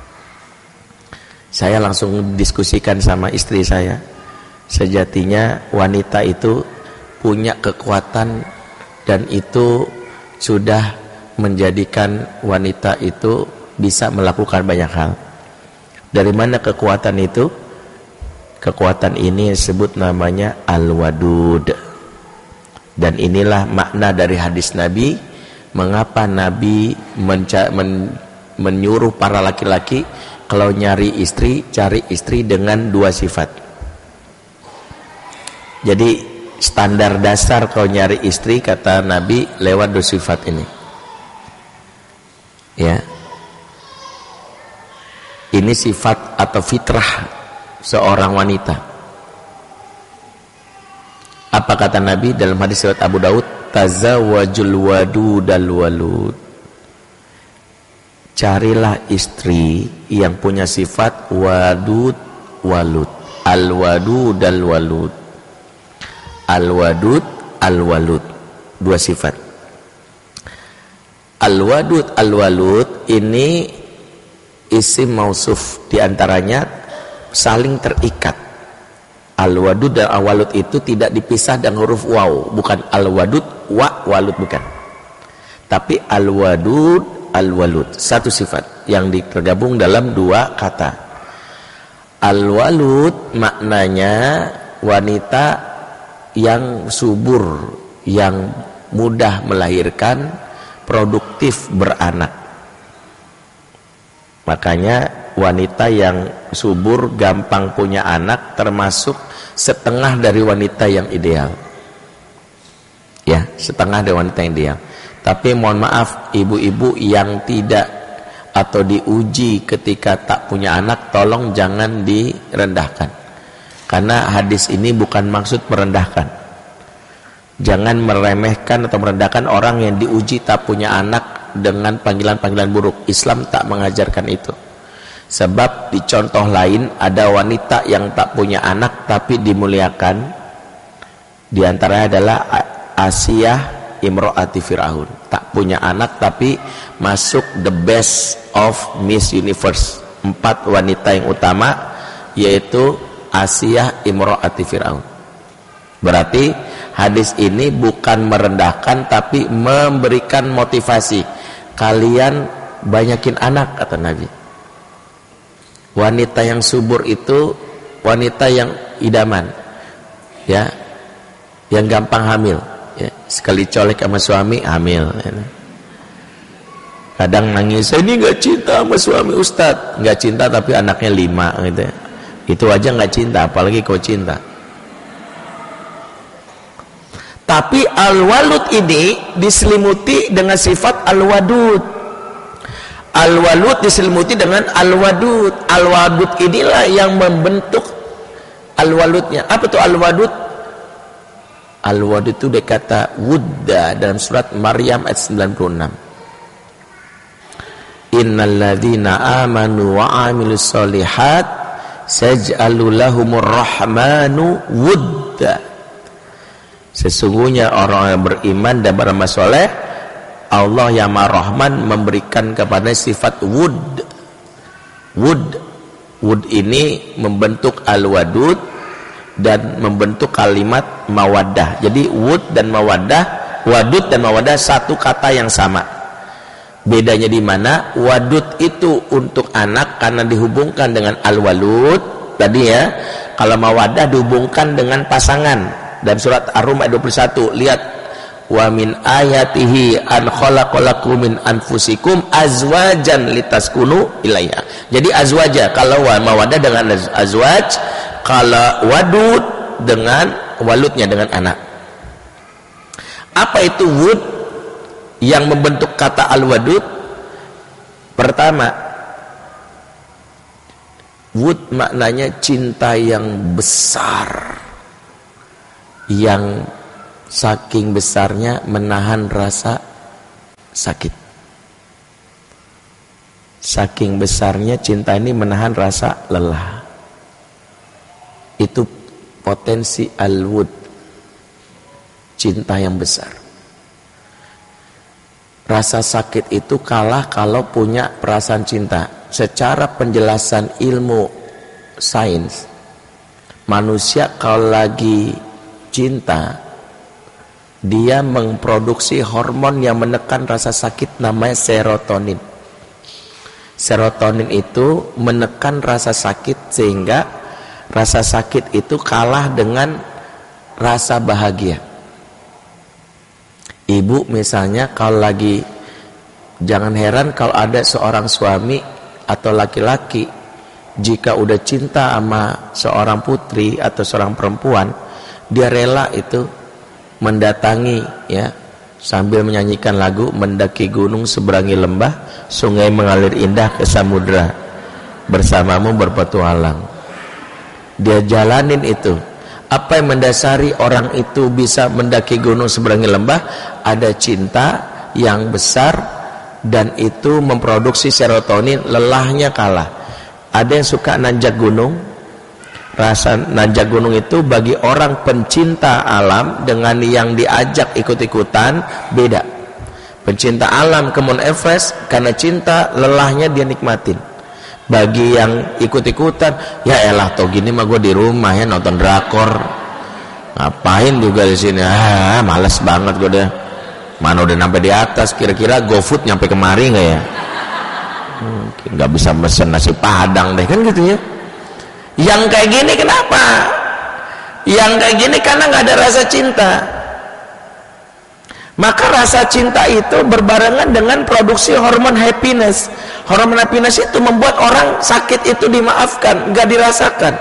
Saya langsung diskusikan sama istri saya, sejatinya wanita itu punya kekuatan, dan itu sudah menjadikan wanita itu bisa melakukan banyak hal. Dari mana kekuatan itu? Kekuatan ini disebut namanya al-wadud. Dan inilah makna dari hadis Nabi, mengapa Nabi menyuruh para laki-laki kalau nyari istri, cari istri dengan 2 sifat. Jadi standar dasar kalau nyari istri kata Nabi lewat 2 sifat ini. Ya, ini sifat atau fitrah seorang wanita. Apa kata Nabi dalam hadis riwayat Abu Daud? Tazawwajul wadudal walud. Carilah istri yang punya sifat wadud walud. Al-wadudal walud. Al-wadud al-walud. 2 sifat. Al-wadud al-walud ini isim mausuf, diantaranya saling terikat. Al-wadud dan al-walud itu tidak dipisah dengan huruf waw, bukan al-wadud walud, bukan. Tapi al-wadud al-walud, 1 sifat yang tergabung dalam 2 kata. Al-walud maknanya wanita yang subur, yang mudah melahirkan, produktif, beranak. Makanya wanita yang subur, gampang punya anak, termasuk setengah dari wanita yang ideal. Ya, setengah dari wanita yang ideal. Tapi mohon maaf, ibu-ibu yang tidak atau diuji ketika tak punya anak, tolong jangan direndahkan. Karena hadis ini bukan maksud merendahkan. Jangan meremehkan atau merendahkan orang yang diuji tak punya anak dengan panggilan-panggilan buruk. Islam tak mengajarkan itu. Sebab di contoh lain ada wanita yang tak punya anak tapi dimuliakan. Di antaranya adalah Asiyah imro'ati Fir'aun. Tak punya anak tapi masuk the best of Miss Universe. 4 wanita yang utama, yaitu Asiyah imro'ati Fir'aun. Berarti hadis ini bukan merendahkan tapi memberikan motivasi. Kalian banyakin anak, kata Nabi. Wanita yang subur itu wanita yang idaman, ya, yang gampang hamil, ya. Sekali colek sama suami hamil, ya. Kadang nangis, saya ini nggak cinta sama suami Ustadz. Nggak cinta tapi anaknya 5 gitu ya. Itu aja nggak cinta, apalagi kau cinta. Tapi al-walud ini diselimuti dengan sifat al-wadud. Al-walud diselimuti dengan al-wadud. Al-wadud inilah yang membentuk al-waludnya. Apa itu al-wadud? Al-wadud itu dia kata wudda dalam surat Maryam ayat 96. Innalladzina amanu wa amilus solihat saj'alu lahumur rahmanu wudda. Sesungguhnya orang yang beriman dan beramal soleh, Allah yang Maha Rahman memberikan kepada sifat wud. Wud ini membentuk al-wadud dan membentuk kalimat mawaddah. Jadi wud dan mawaddah, wadud dan mawaddah satu kata yang sama. Bedanya di mana? Wadud itu untuk anak karena dihubungkan dengan al-walud tadi ya. Kalau mawaddah dihubungkan dengan pasangan. Dalam surat Ar-Rum ayat 21, lihat, wa min ayatihi an khalaqalakum min anfusikum azwajan litaskunu ilaiha. Jadi azwaja, kalau mawaddah dengan azwaj, kalau wadud dengan waludnya dengan anak. Apa itu wud yang membentuk kata al-wadud? Pertama, wud maknanya cinta yang besar, yang saking besarnya menahan rasa sakit. Saking besarnya cinta ini menahan rasa lelah. Itu potensi al-wud, cinta yang besar. Rasa sakit itu kalah kalau punya perasaan cinta. Secara penjelasan ilmu sains, manusia kalau lagi cinta, dia memproduksi hormon yang menekan rasa sakit, namanya serotonin. Serotonin itu menekan rasa sakit sehingga rasa sakit itu kalah dengan rasa bahagia. Ibu misalnya kalau lagi, jangan heran kalau ada seorang suami atau laki-laki, jika udah cinta sama seorang putri atau seorang perempuan, dia rela itu mendatangi ya, sambil menyanyikan lagu, mendaki gunung seberangi lembah, sungai mengalir indah ke samudra, bersamamu berpetualang. Dia jalanin itu. Apa yang mendasari orang itu bisa mendaki gunung seberangi lembah? Ada cinta yang besar dan itu memproduksi serotonin, lelahnya kalah. Ada yang suka nanjak gunung. Rasa nanjak gunung itu bagi orang pencinta alam dengan yang diajak ikut-ikutan beda. Pencinta alam ke Mount Everest karena cinta, lelahnya dia nikmatin. Bagi yang ikut-ikutan, ya elah toh gini mah gue di rumah ya nonton drakor, ngapain juga di sini, males banget gue deh. Mana udah sampai di atas, kira-kira GoFood nyampe kemari nggak ya? Mungkin nggak bisa mesen nasi padang deh kan gitu ya. Yang kayak gini kenapa? Yang kayak gini karena nggak ada rasa cinta. Maka rasa cinta itu berbarengan dengan produksi hormon happiness. Hormon happiness itu membuat orang sakit itu dimaafkan, nggak dirasakan.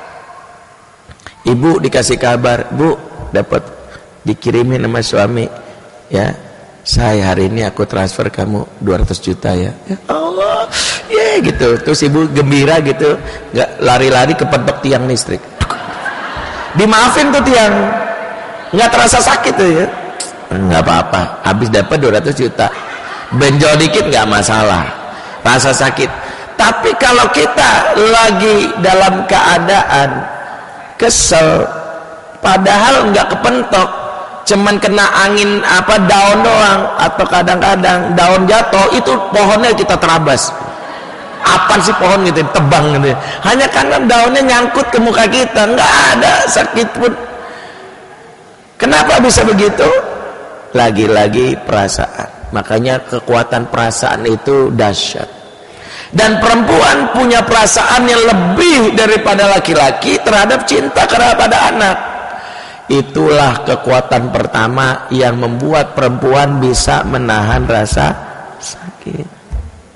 Ibu dikasih kabar, Bu, dapat dikirimin sama suami, ya, saya hari ini aku transfer kamu 200 juta ya. Ya Allah, ya gitu. Terus ibu gembira gitu, nggak lari-lari kepentok tiang listrik. Dimaafin tuh tiang, nggak terasa sakit tuh ya. Nggak apa-apa, habis dapat 200 juta, benjol dikit nggak masalah, rasa sakit. Tapi kalau kita lagi dalam keadaan kesel, padahal nggak kepentok, cuman kena angin daun doang, atau kadang-kadang daun jatuh, itu pohonnya kita terabas. Apa sih pohon gitu, tebang gitu, hanya karena daunnya nyangkut ke muka kita, nggak ada sakit pun. Kenapa bisa begitu? Lagi-lagi perasaan. Makanya kekuatan perasaan itu dahsyat. Dan perempuan punya perasaan yang lebih daripada laki-laki terhadap cinta kepada anak. Itulah kekuatan pertama yang membuat perempuan bisa menahan rasa sakit.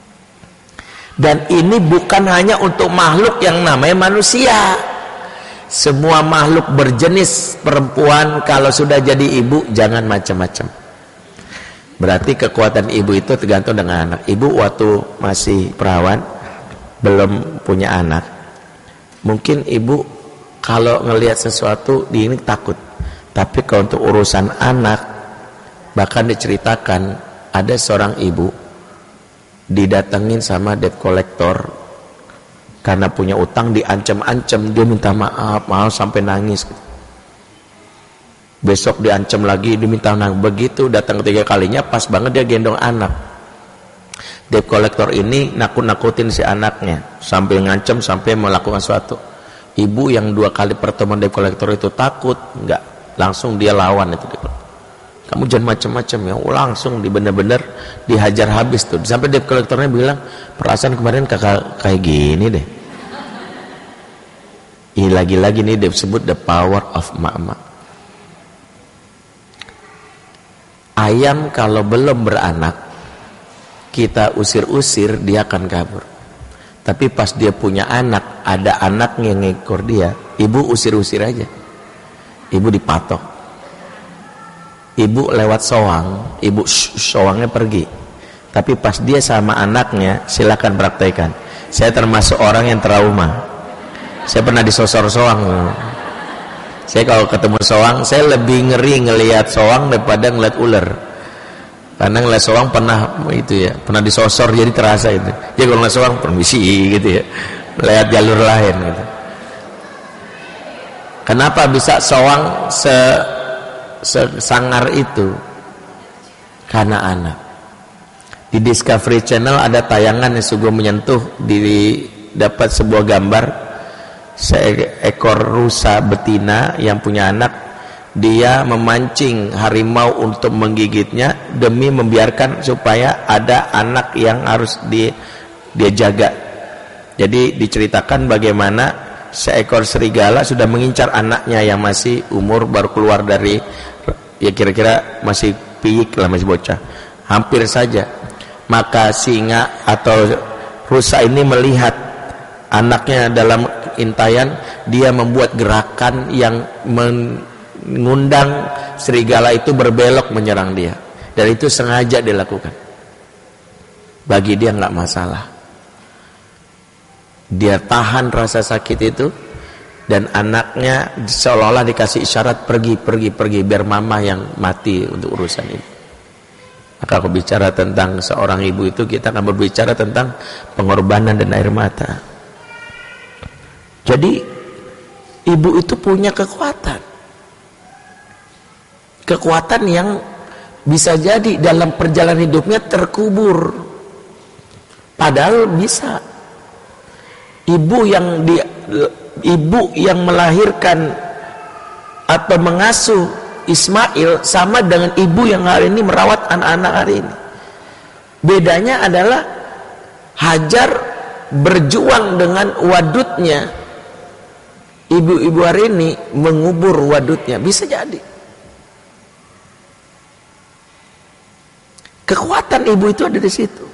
Dan ini bukan hanya untuk makhluk yang namanya manusia. Semua makhluk berjenis perempuan kalau sudah jadi ibu jangan macam-macam. Berarti kekuatan ibu itu tergantung dengan anak. Ibu waktu masih perawan, belum punya anak, mungkin ibu kalau ngelihat sesuatu di ini takut. Tapi kalau untuk urusan anak, bahkan diceritakan ada seorang ibu didatengin sama debt collector karena punya utang, diancam-ancam, dia minta maaf sampai nangis. Besok diancam lagi, diminta nangis. Begitu datang 3 kalinya, pas banget dia gendong anak. Debt collector ini nakut-nakutin si anaknya sampai ngancam, sampai melakukan sesuatu. Ibu yang 2 kali pertemuan debt collector itu takut, enggak, langsung dia lawan itu. Kamu jangan macam-macam ya, langsung bener-bener dihajar habis tuh. Sampai debt collectornya bilang, perasaan kemarin kakak kayak gini deh. Ini lagi-lagi nih disebut the power of mama. Ayam kalau belum beranak, kita usir-usir dia akan kabur. Tapi pas dia punya anak, ada anaknya yang ngekor dia, ibu usir-usir aja. Ibu dipatok. Ibu lewat soang, ibu soangnya pergi. Tapi pas dia sama anaknya, silakan praktekkan. Saya termasuk orang yang trauma. Saya pernah disosor soang. Saya kalau ketemu soang, saya lebih ngeri ngelihat soang daripada ngelihat ular. Karena ngelihat soang pernah itu ya, pernah disosor jadi terasa itu. Jadi kalau ngelihat soang permisi gitu ya, lihat jalur lain gitu. Kenapa bisa soang sesangar itu? Karena anak. Di Discovery Channel ada tayangan yang sungguh menyentuh, dapat sebuah gambar seekor rusa betina yang punya anak. Dia memancing harimau untuk menggigitnya demi membiarkan supaya ada anak yang harus dia jaga. Jadi diceritakan bagaimana seekor serigala sudah mengincar anaknya yang masih umur baru keluar dari, ya kira-kira masih piyik lah, masih bocah, hampir saja. Maka singa atau rusa ini melihat anaknya dalam intayan, dia membuat gerakan yang mengundang serigala itu berbelok menyerang dia, dan itu sengaja dilakukan. Bagi dia nggak masalah, dia tahan rasa sakit itu, dan anaknya seolah-olah dikasih isyarat pergi biar mama yang mati untuk urusan ini. Maka aku bicara tentang seorang ibu itu, kita akan berbicara tentang pengorbanan dan air mata. Jadi ibu itu punya kekuatan yang bisa jadi dalam perjalanan hidupnya terkubur, padahal bisa. Ibu yang melahirkan atau mengasuh Ismail sama dengan ibu yang hari ini merawat anak-anak hari ini. Bedanya adalah Hajar berjuang dengan wadudnya, ibu-ibu hari ini mengubur wadudnya. Bisa jadi kekuatan ibu itu ada di situ.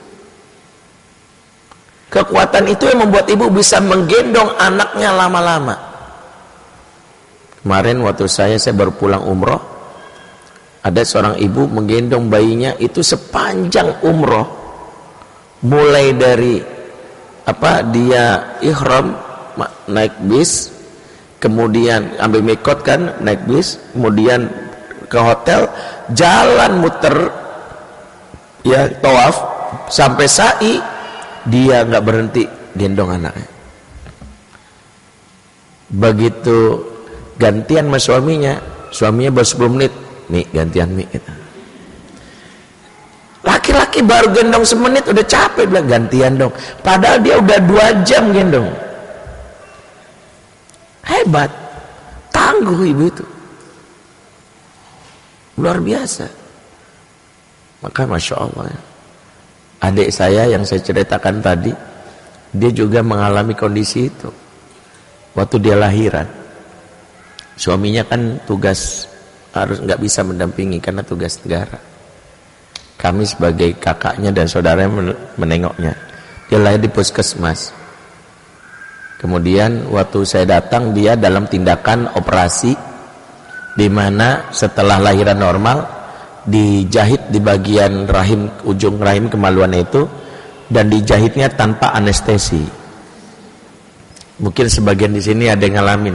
Kekuatan itu yang membuat ibu bisa menggendong anaknya lama-lama. Kemarin waktu saya baru pulang umroh, ada seorang ibu menggendong bayinya itu sepanjang umroh, mulai dari dia ihram naik bis, kemudian ambil mikot kan, naik bis, kemudian ke hotel, jalan muter ya, tawaf sampai sa'i, dia nggak berhenti gendong anaknya. Begitu gantian sama suaminya baru 10 menit, nih gantian nih gitu. Laki-laki baru gendong semenit udah capek, bilang gantian dong, padahal dia udah 2 jam gendong. Hebat, tangguh ibu itu, luar biasa. Maka Masya Allah ya, adik saya yang saya ceritakan tadi, dia juga mengalami kondisi itu waktu dia lahiran. Suaminya kan tugas, harus nggak bisa mendampingi karena tugas negara. Kami sebagai kakaknya dan saudaranya menengoknya. Dia lahir di puskesmas. Kemudian waktu saya datang dia dalam tindakan operasi, di mana setelah lahiran normal dijahit di bagian rahim, ujung rahim kemaluannya itu, dan dijahitnya tanpa anestesi. Mungkin sebagian di sini ada yang ngalamin.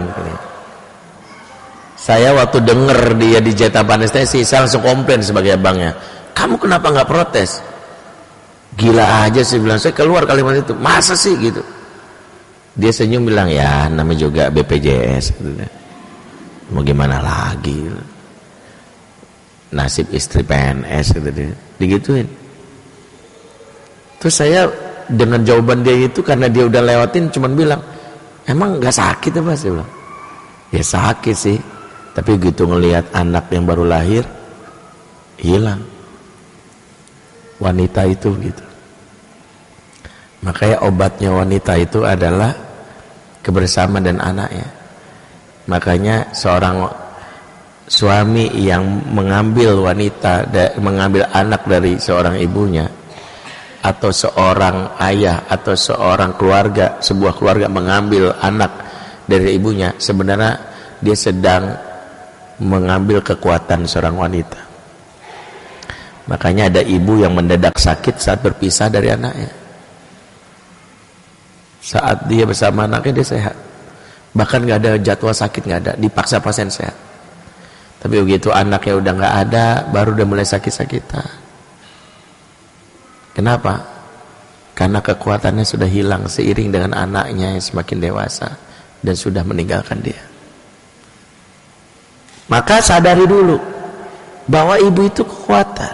Saya waktu denger dia dijahit tanpa anestesi, saya langsung komplain sebagai abangnya. Kamu kenapa nggak protes? Gila aja sih, bilang. Saya keluar kalimat itu, masa sih gitu. Dia senyum bilang, ya namanya juga BPJS gitu. Mau gimana lagi, nasib istri PNS gitu, digituin. Terus saya dengan jawaban dia itu, karena dia udah lewatin, cuman bilang, emang nggak sakit apa? Saya bilang, ya sakit sih, tapi gitu ngelihat anak yang baru lahir hilang, wanita itu gitu. Makanya obatnya wanita itu adalah kebersamaan dan anaknya. Makanya seorang suami yang mengambil wanita, mengambil anak dari seorang ibunya, atau seorang ayah atau seorang keluarga, sebuah keluarga mengambil anak dari ibunya, sebenarnya dia sedang mengambil kekuatan seorang wanita. Makanya ada ibu yang mendadak sakit saat berpisah dari anaknya. Saat dia bersama anaknya dia sehat, bahkan nggak ada jadwal sakit, nggak ada, dipaksa pasien sehat. Tapi begitu anaknya udah nggak ada, baru udah mulai sakit-sakitan. Kenapa? Karena kekuatannya sudah hilang seiring dengan anaknya yang semakin dewasa dan sudah meninggalkan dia. Maka sadari dulu bahwa ibu itu kekuatan.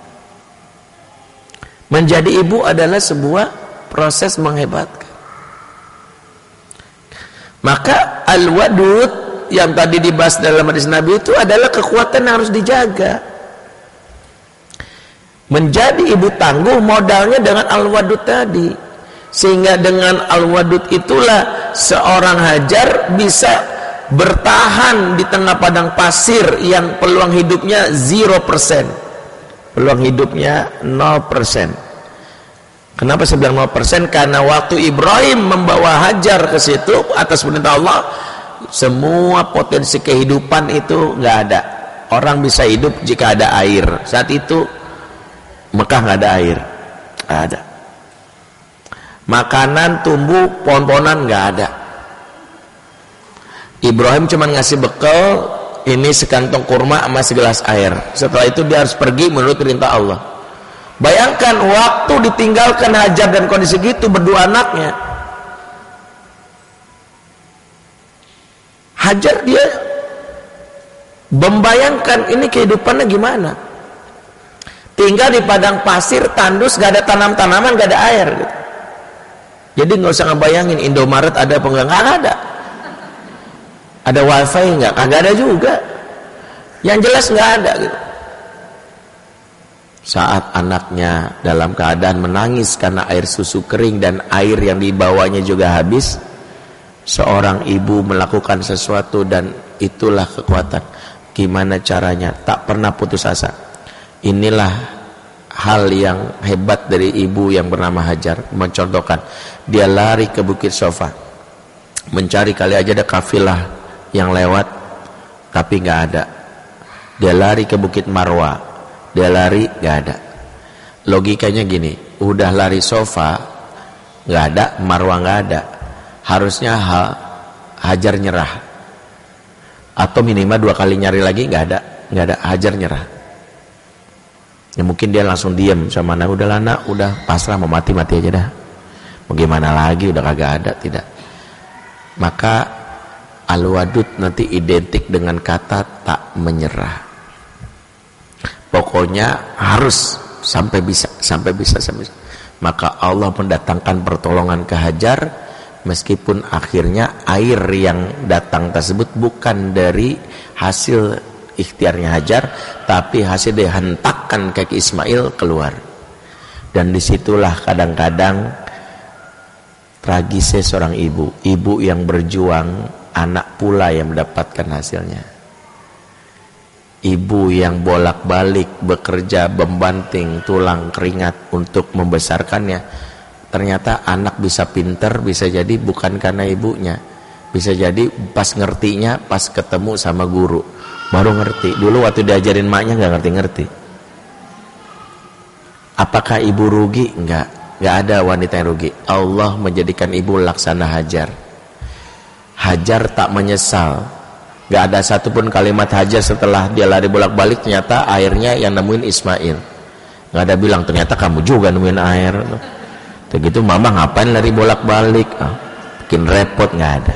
Menjadi ibu adalah sebuah proses menghebatkan. Maka al-wadud yang tadi dibahas dalam hadis Nabi itu adalah kekuatan yang harus dijaga. Menjadi ibu tangguh modalnya dengan al-wadud tadi. Sehingga dengan al-wadud itulah seorang Hajar bisa bertahan di tengah padang pasir yang peluang hidupnya 0%. Peluang hidupnya 0%. Kenapa saya bilang 0%? Karena waktu Ibrahim membawa Hajar ke situ atas perintah Allah, semua potensi kehidupan itu nggak ada. Orang bisa hidup jika ada air. Saat itu Mekah nggak ada air, nggak ada. Makanan tumbuh, pohon-pohonan nggak ada. Ibrahim cuma ngasih bekal, ini sekantong kurma sama segelas air. Setelah itu dia harus pergi menurut perintah Allah. Bayangkan waktu ditinggalkan Hajar dan kondisi gitu berdua anaknya. Hajar dia membayangkan ini kehidupannya gimana. Tinggal di padang pasir tandus, gak ada tanam-tanaman, gak ada air gitu. Jadi nggak usah ngebayangin Indomaret ada apa enggak, nggak ada. Ada wifi nggak? Kagak ada juga. Yang jelas nggak ada gitu. Saat anaknya dalam keadaan menangis karena air susu kering dan air yang dibawanya juga habis, seorang ibu melakukan sesuatu dan itulah kekuatan. Gimana caranya? Tak pernah putus asa. Inilah hal yang hebat dari ibu yang bernama Hajar. Mencontohkan, dia lari ke Bukit Sofa, mencari kali aja ada kafilah yang lewat, tapi nggak ada. Dia lari ke Bukit Marwa, dia lari nggak ada. Logikanya gini, udah lari Sofa nggak ada, Marwa nggak ada, harusnya Hajar nyerah, atau minimal 2 kali nyari lagi nggak ada, Hajar nyerah. Ya mungkin dia langsung diam sama anak, udah anak, udah pasrah, mau mati aja dah, mau gimana lagi, udah kagak ada. Tidak. Maka al-wadud nanti identik dengan kata tak menyerah. Pokoknya harus sampai bisa. Maka Allah mendatangkan pertolongan ke Hajar, meskipun akhirnya air yang datang tersebut bukan dari hasil ikhtiarnya Hajar, tapi hasil dihentakkan kaki Ismail keluar. Dan disitulah kadang-kadang tragisnya seorang ibu yang berjuang, anak pula yang mendapatkan hasilnya. Ibu yang bolak-balik bekerja, membanting tulang keringat untuk membesarkannya, ternyata anak bisa pinter, bisa jadi bukan karena ibunya, bisa jadi pas ngertinya pas ketemu sama guru baru ngerti. Dulu waktu diajarin maknya nggak ngerti-ngerti. Apakah ibu rugi? Nggak ada wanita yang rugi. Allah menjadikan ibu laksana Hajar. Hajar tak menyesal. Nggak ada satupun kalimat Hajar setelah dia lari bolak-balik ternyata airnya yang nemuin Ismail. Nggak ada bilang ternyata kamu juga nemuin air. Begitu mama ngapain lari bolak-balik? Bikin repot, nggak ada.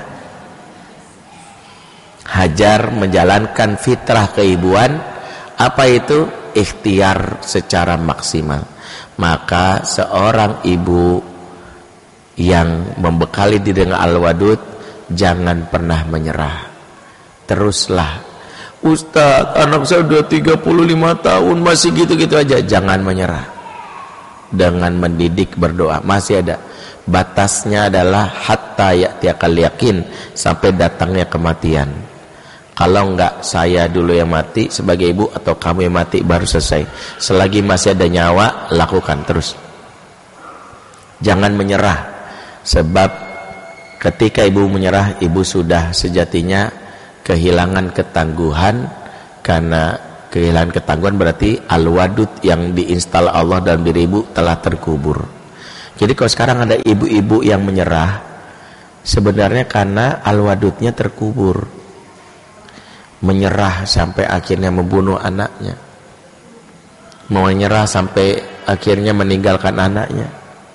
Hajar menjalankan fitrah keibuan. Apa itu? Ikhtiar secara maksimal. Maka seorang ibu yang membekali diri dengan al-wadud jangan pernah menyerah. Teruslah. Ustaz, anak saya udah 35 tahun masih gitu-gitu aja. Jangan menyerah. Dengan mendidik, berdoa masih ada. Batasnya adalah hatta ya'tiyakal yakin, sampai datangnya kematian. Kalau enggak saya dulu yang mati sebagai ibu atau kamu yang mati baru selesai. Selagi masih ada nyawa, lakukan terus. Jangan menyerah. Sebab ketika ibu menyerah, ibu sudah sejatinya kehilangan ketangguhan. Karena kehilangan ketangguhan berarti al-wadud yang diinstal Allah dalam diri ibu telah terkubur. Jadi kalau sekarang ada ibu-ibu yang menyerah, sebenarnya karena al-wadudnya terkubur. Menyerah sampai akhirnya membunuh anaknya, menyerah sampai akhirnya meninggalkan anaknya.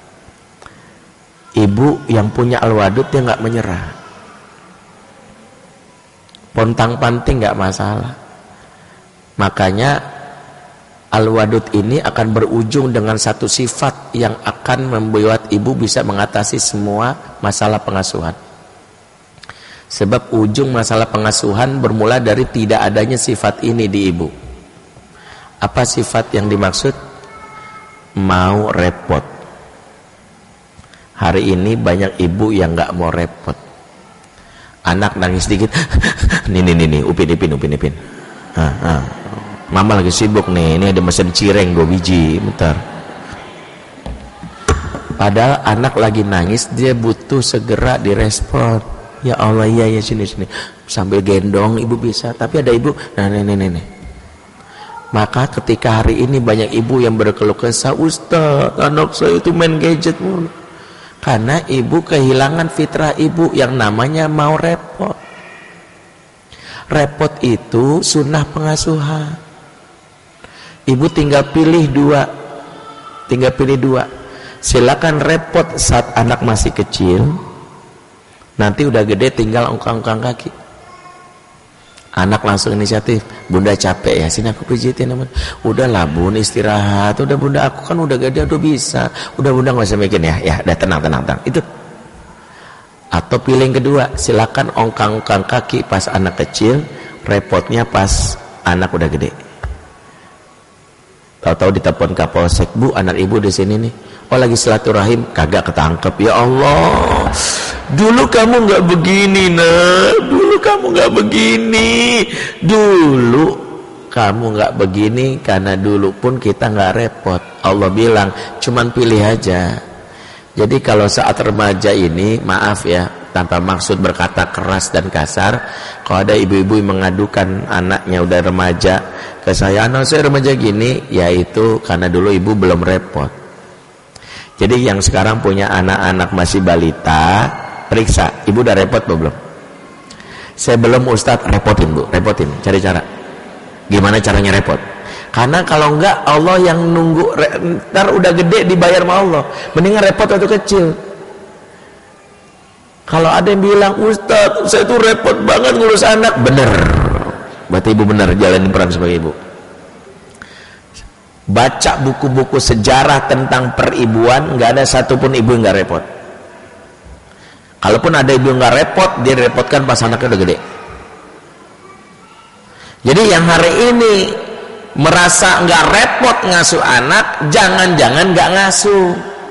Ibu yang punya al-wadud dia nggak menyerah, pontang-panting nggak masalah. Makanya al-wadud ini akan berujung dengan satu sifat yang akan membuat ibu bisa mengatasi semua masalah pengasuhan. Sebab ujung masalah pengasuhan bermula dari tidak adanya sifat ini di ibu. Apa sifat yang dimaksud? Mau repot. Hari ini banyak ibu yang gak mau repot. Anak nangis dikit, nih, upin. Mama lagi sibuk nih, ini ada mesin cireng 2 biji, bentar. Padahal anak lagi nangis, dia butuh segera direspon. Ya Allah, iya sini sambil gendong ibu bisa, tapi ada ibu nih. Maka ketika hari ini banyak ibu yang berkeluh kesah, Ustaz, anak saya itu main gadget mulu. Karena ibu kehilangan fitrah ibu yang namanya mau repot. Repot itu sunnah pengasuhan. Ibu tinggal pilih dua. Silakan repot saat anak masih kecil. Nanti udah gede tinggal ongkang-ongkang kaki. Anak langsung inisiatif, bunda capek ya, sini aku pijitin. Udahlah bun, istirahat. Udah bunda, aku kan udah gede, udah bisa. Udah bunda nggak usah mikirin ya, udah tenang. Itu. Atau pilih yang kedua, silakan ongkang-ongkang kaki pas anak kecil, repotnya pas anak udah gede. Tahu-tahu ditelepon Kapolsek, Bu, anak ibu di sini nih. Oh lagi silaturahim, kagak ketangkep. Ya Allah, dulu kamu nggak begini, dulu kamu nggak begini karena dulu pun kita nggak repot. Allah bilang cuman pilih aja. Jadi kalau saat remaja ini, maaf ya, tanpa maksud berkata keras dan kasar, kalau ada ibu-ibu yang mengadukan anaknya udah remaja ke saya, anak saya remaja gini, yaitu karena dulu ibu belum repot. Jadi yang sekarang punya anak-anak masih balita, periksa, ibu udah repot belum? Saya belum Ustadz, repotin bu, cari cara. Gimana caranya repot? Karena kalau enggak Allah yang nunggu, ntar udah gede dibayar sama Allah. Mendingan repot waktu kecil. Kalau ada yang bilang, Ustadz saya tuh repot banget ngurus anak, bener. Berarti ibu bener jalanin peran sebagai ibu. Baca buku-buku sejarah tentang peribuan, nggak ada satupun ibu yang nggak repot. Kalaupun ada ibu yang nggak repot, dia repotkan pas anaknya udah gede. Jadi yang hari ini merasa nggak repot ngasuh anak, jangan-jangan nggak ngasuh.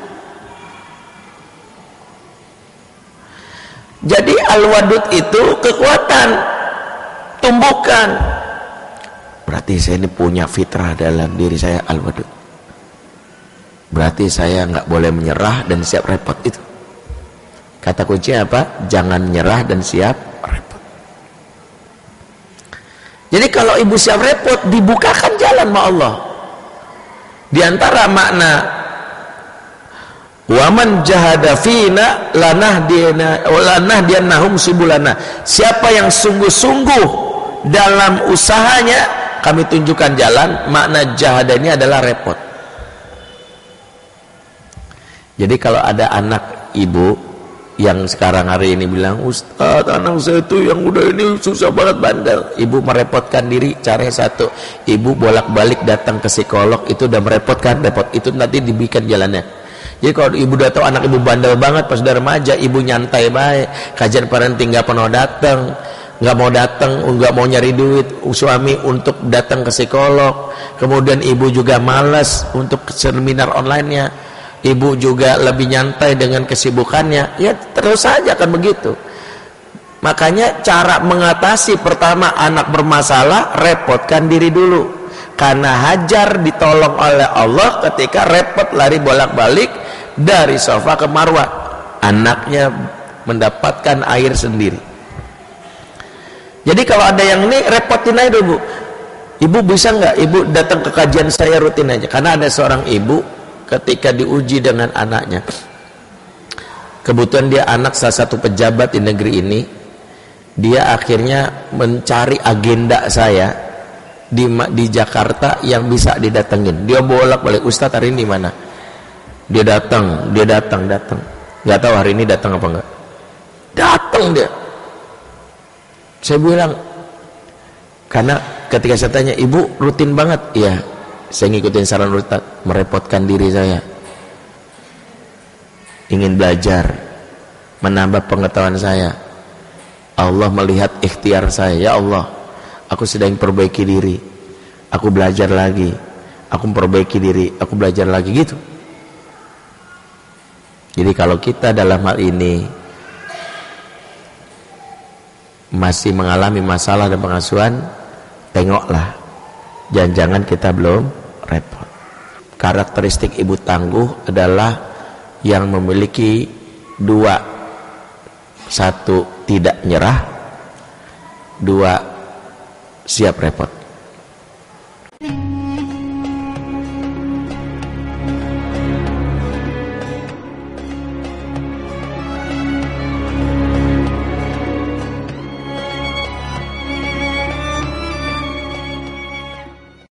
Jadi al-wadud itu kekuatan, tumbuhkan. Berarti saya ini punya fitrah dalam diri saya al-wadud. berarti saya nggak boleh menyerah dan siap repot. Itu kata kuncinya apa? Jangan menyerah dan siap repot. Jadi kalau ibu siap repot, dibukakan jalan sama Allah. Di antara makna waman jahada fina lanahdiyannahum subulana, siapa yang sungguh-sungguh dalam usahanya, kami tunjukkan jalan. Makna jahada ini adalah repot. Jadi kalau ada anak ibu yang sekarang hari ini bilang, Ustaz, anak saya itu yang udah ini susah banget, bandel. Ibu merepotkan diri. Caranya satu, ibu bolak-balik datang ke psikolog, itu udah merepotkan. Repot itu nanti dibikin jalannya. Jadi kalau ibu udah tahu anak ibu bandel banget pas udah remaja, ibu nyantai baik, kajian parenting nggak pernah datang, nggak mau nyari duit suami untuk datang ke psikolog. Kemudian ibu juga malas untuk seminar online-nya. Ibu juga lebih nyantai dengan kesibukannya, ya terus saja kan begitu. Makanya cara mengatasi pertama anak bermasalah, repotkan diri dulu. Karena Hajar ditolong oleh Allah ketika repot lari bolak-balik dari sofa ke marwah, anaknya mendapatkan air sendiri. Jadi kalau ada yang ini repotin aja dulu, Bu. Ibu bisa nggak ibu datang ke kajian saya rutin aja? Karena ada seorang ibu ketika diuji dengan anaknya, kebetulan dia anak salah satu pejabat di negeri ini, dia akhirnya mencari agenda saya di Jakarta yang bisa didatengin. Dia bolak-balik, Ustadz hari ini di mana? Dia datang, nggak tahu hari ini datang apa enggak. Datang dia. Saya bilang, karena ketika saya tanya, ibu rutin banget? Iya, saya ngikutin saran Ustaz, merepotkan diri saya, ingin belajar, menambah pengetahuan saya. Allah melihat ikhtiar saya. Ya Allah, aku sedang perbaiki diri, aku belajar lagi, aku memperbaiki diri, aku belajar lagi, gitu. Jadi kalau kita dalam hal ini masih mengalami masalah dan pengasuhan, tengoklah, jangan-jangan kita belum repot. Karakteristik ibu tangguh adalah yang memiliki dua: satu, tidak nyerah; dua, siap repot.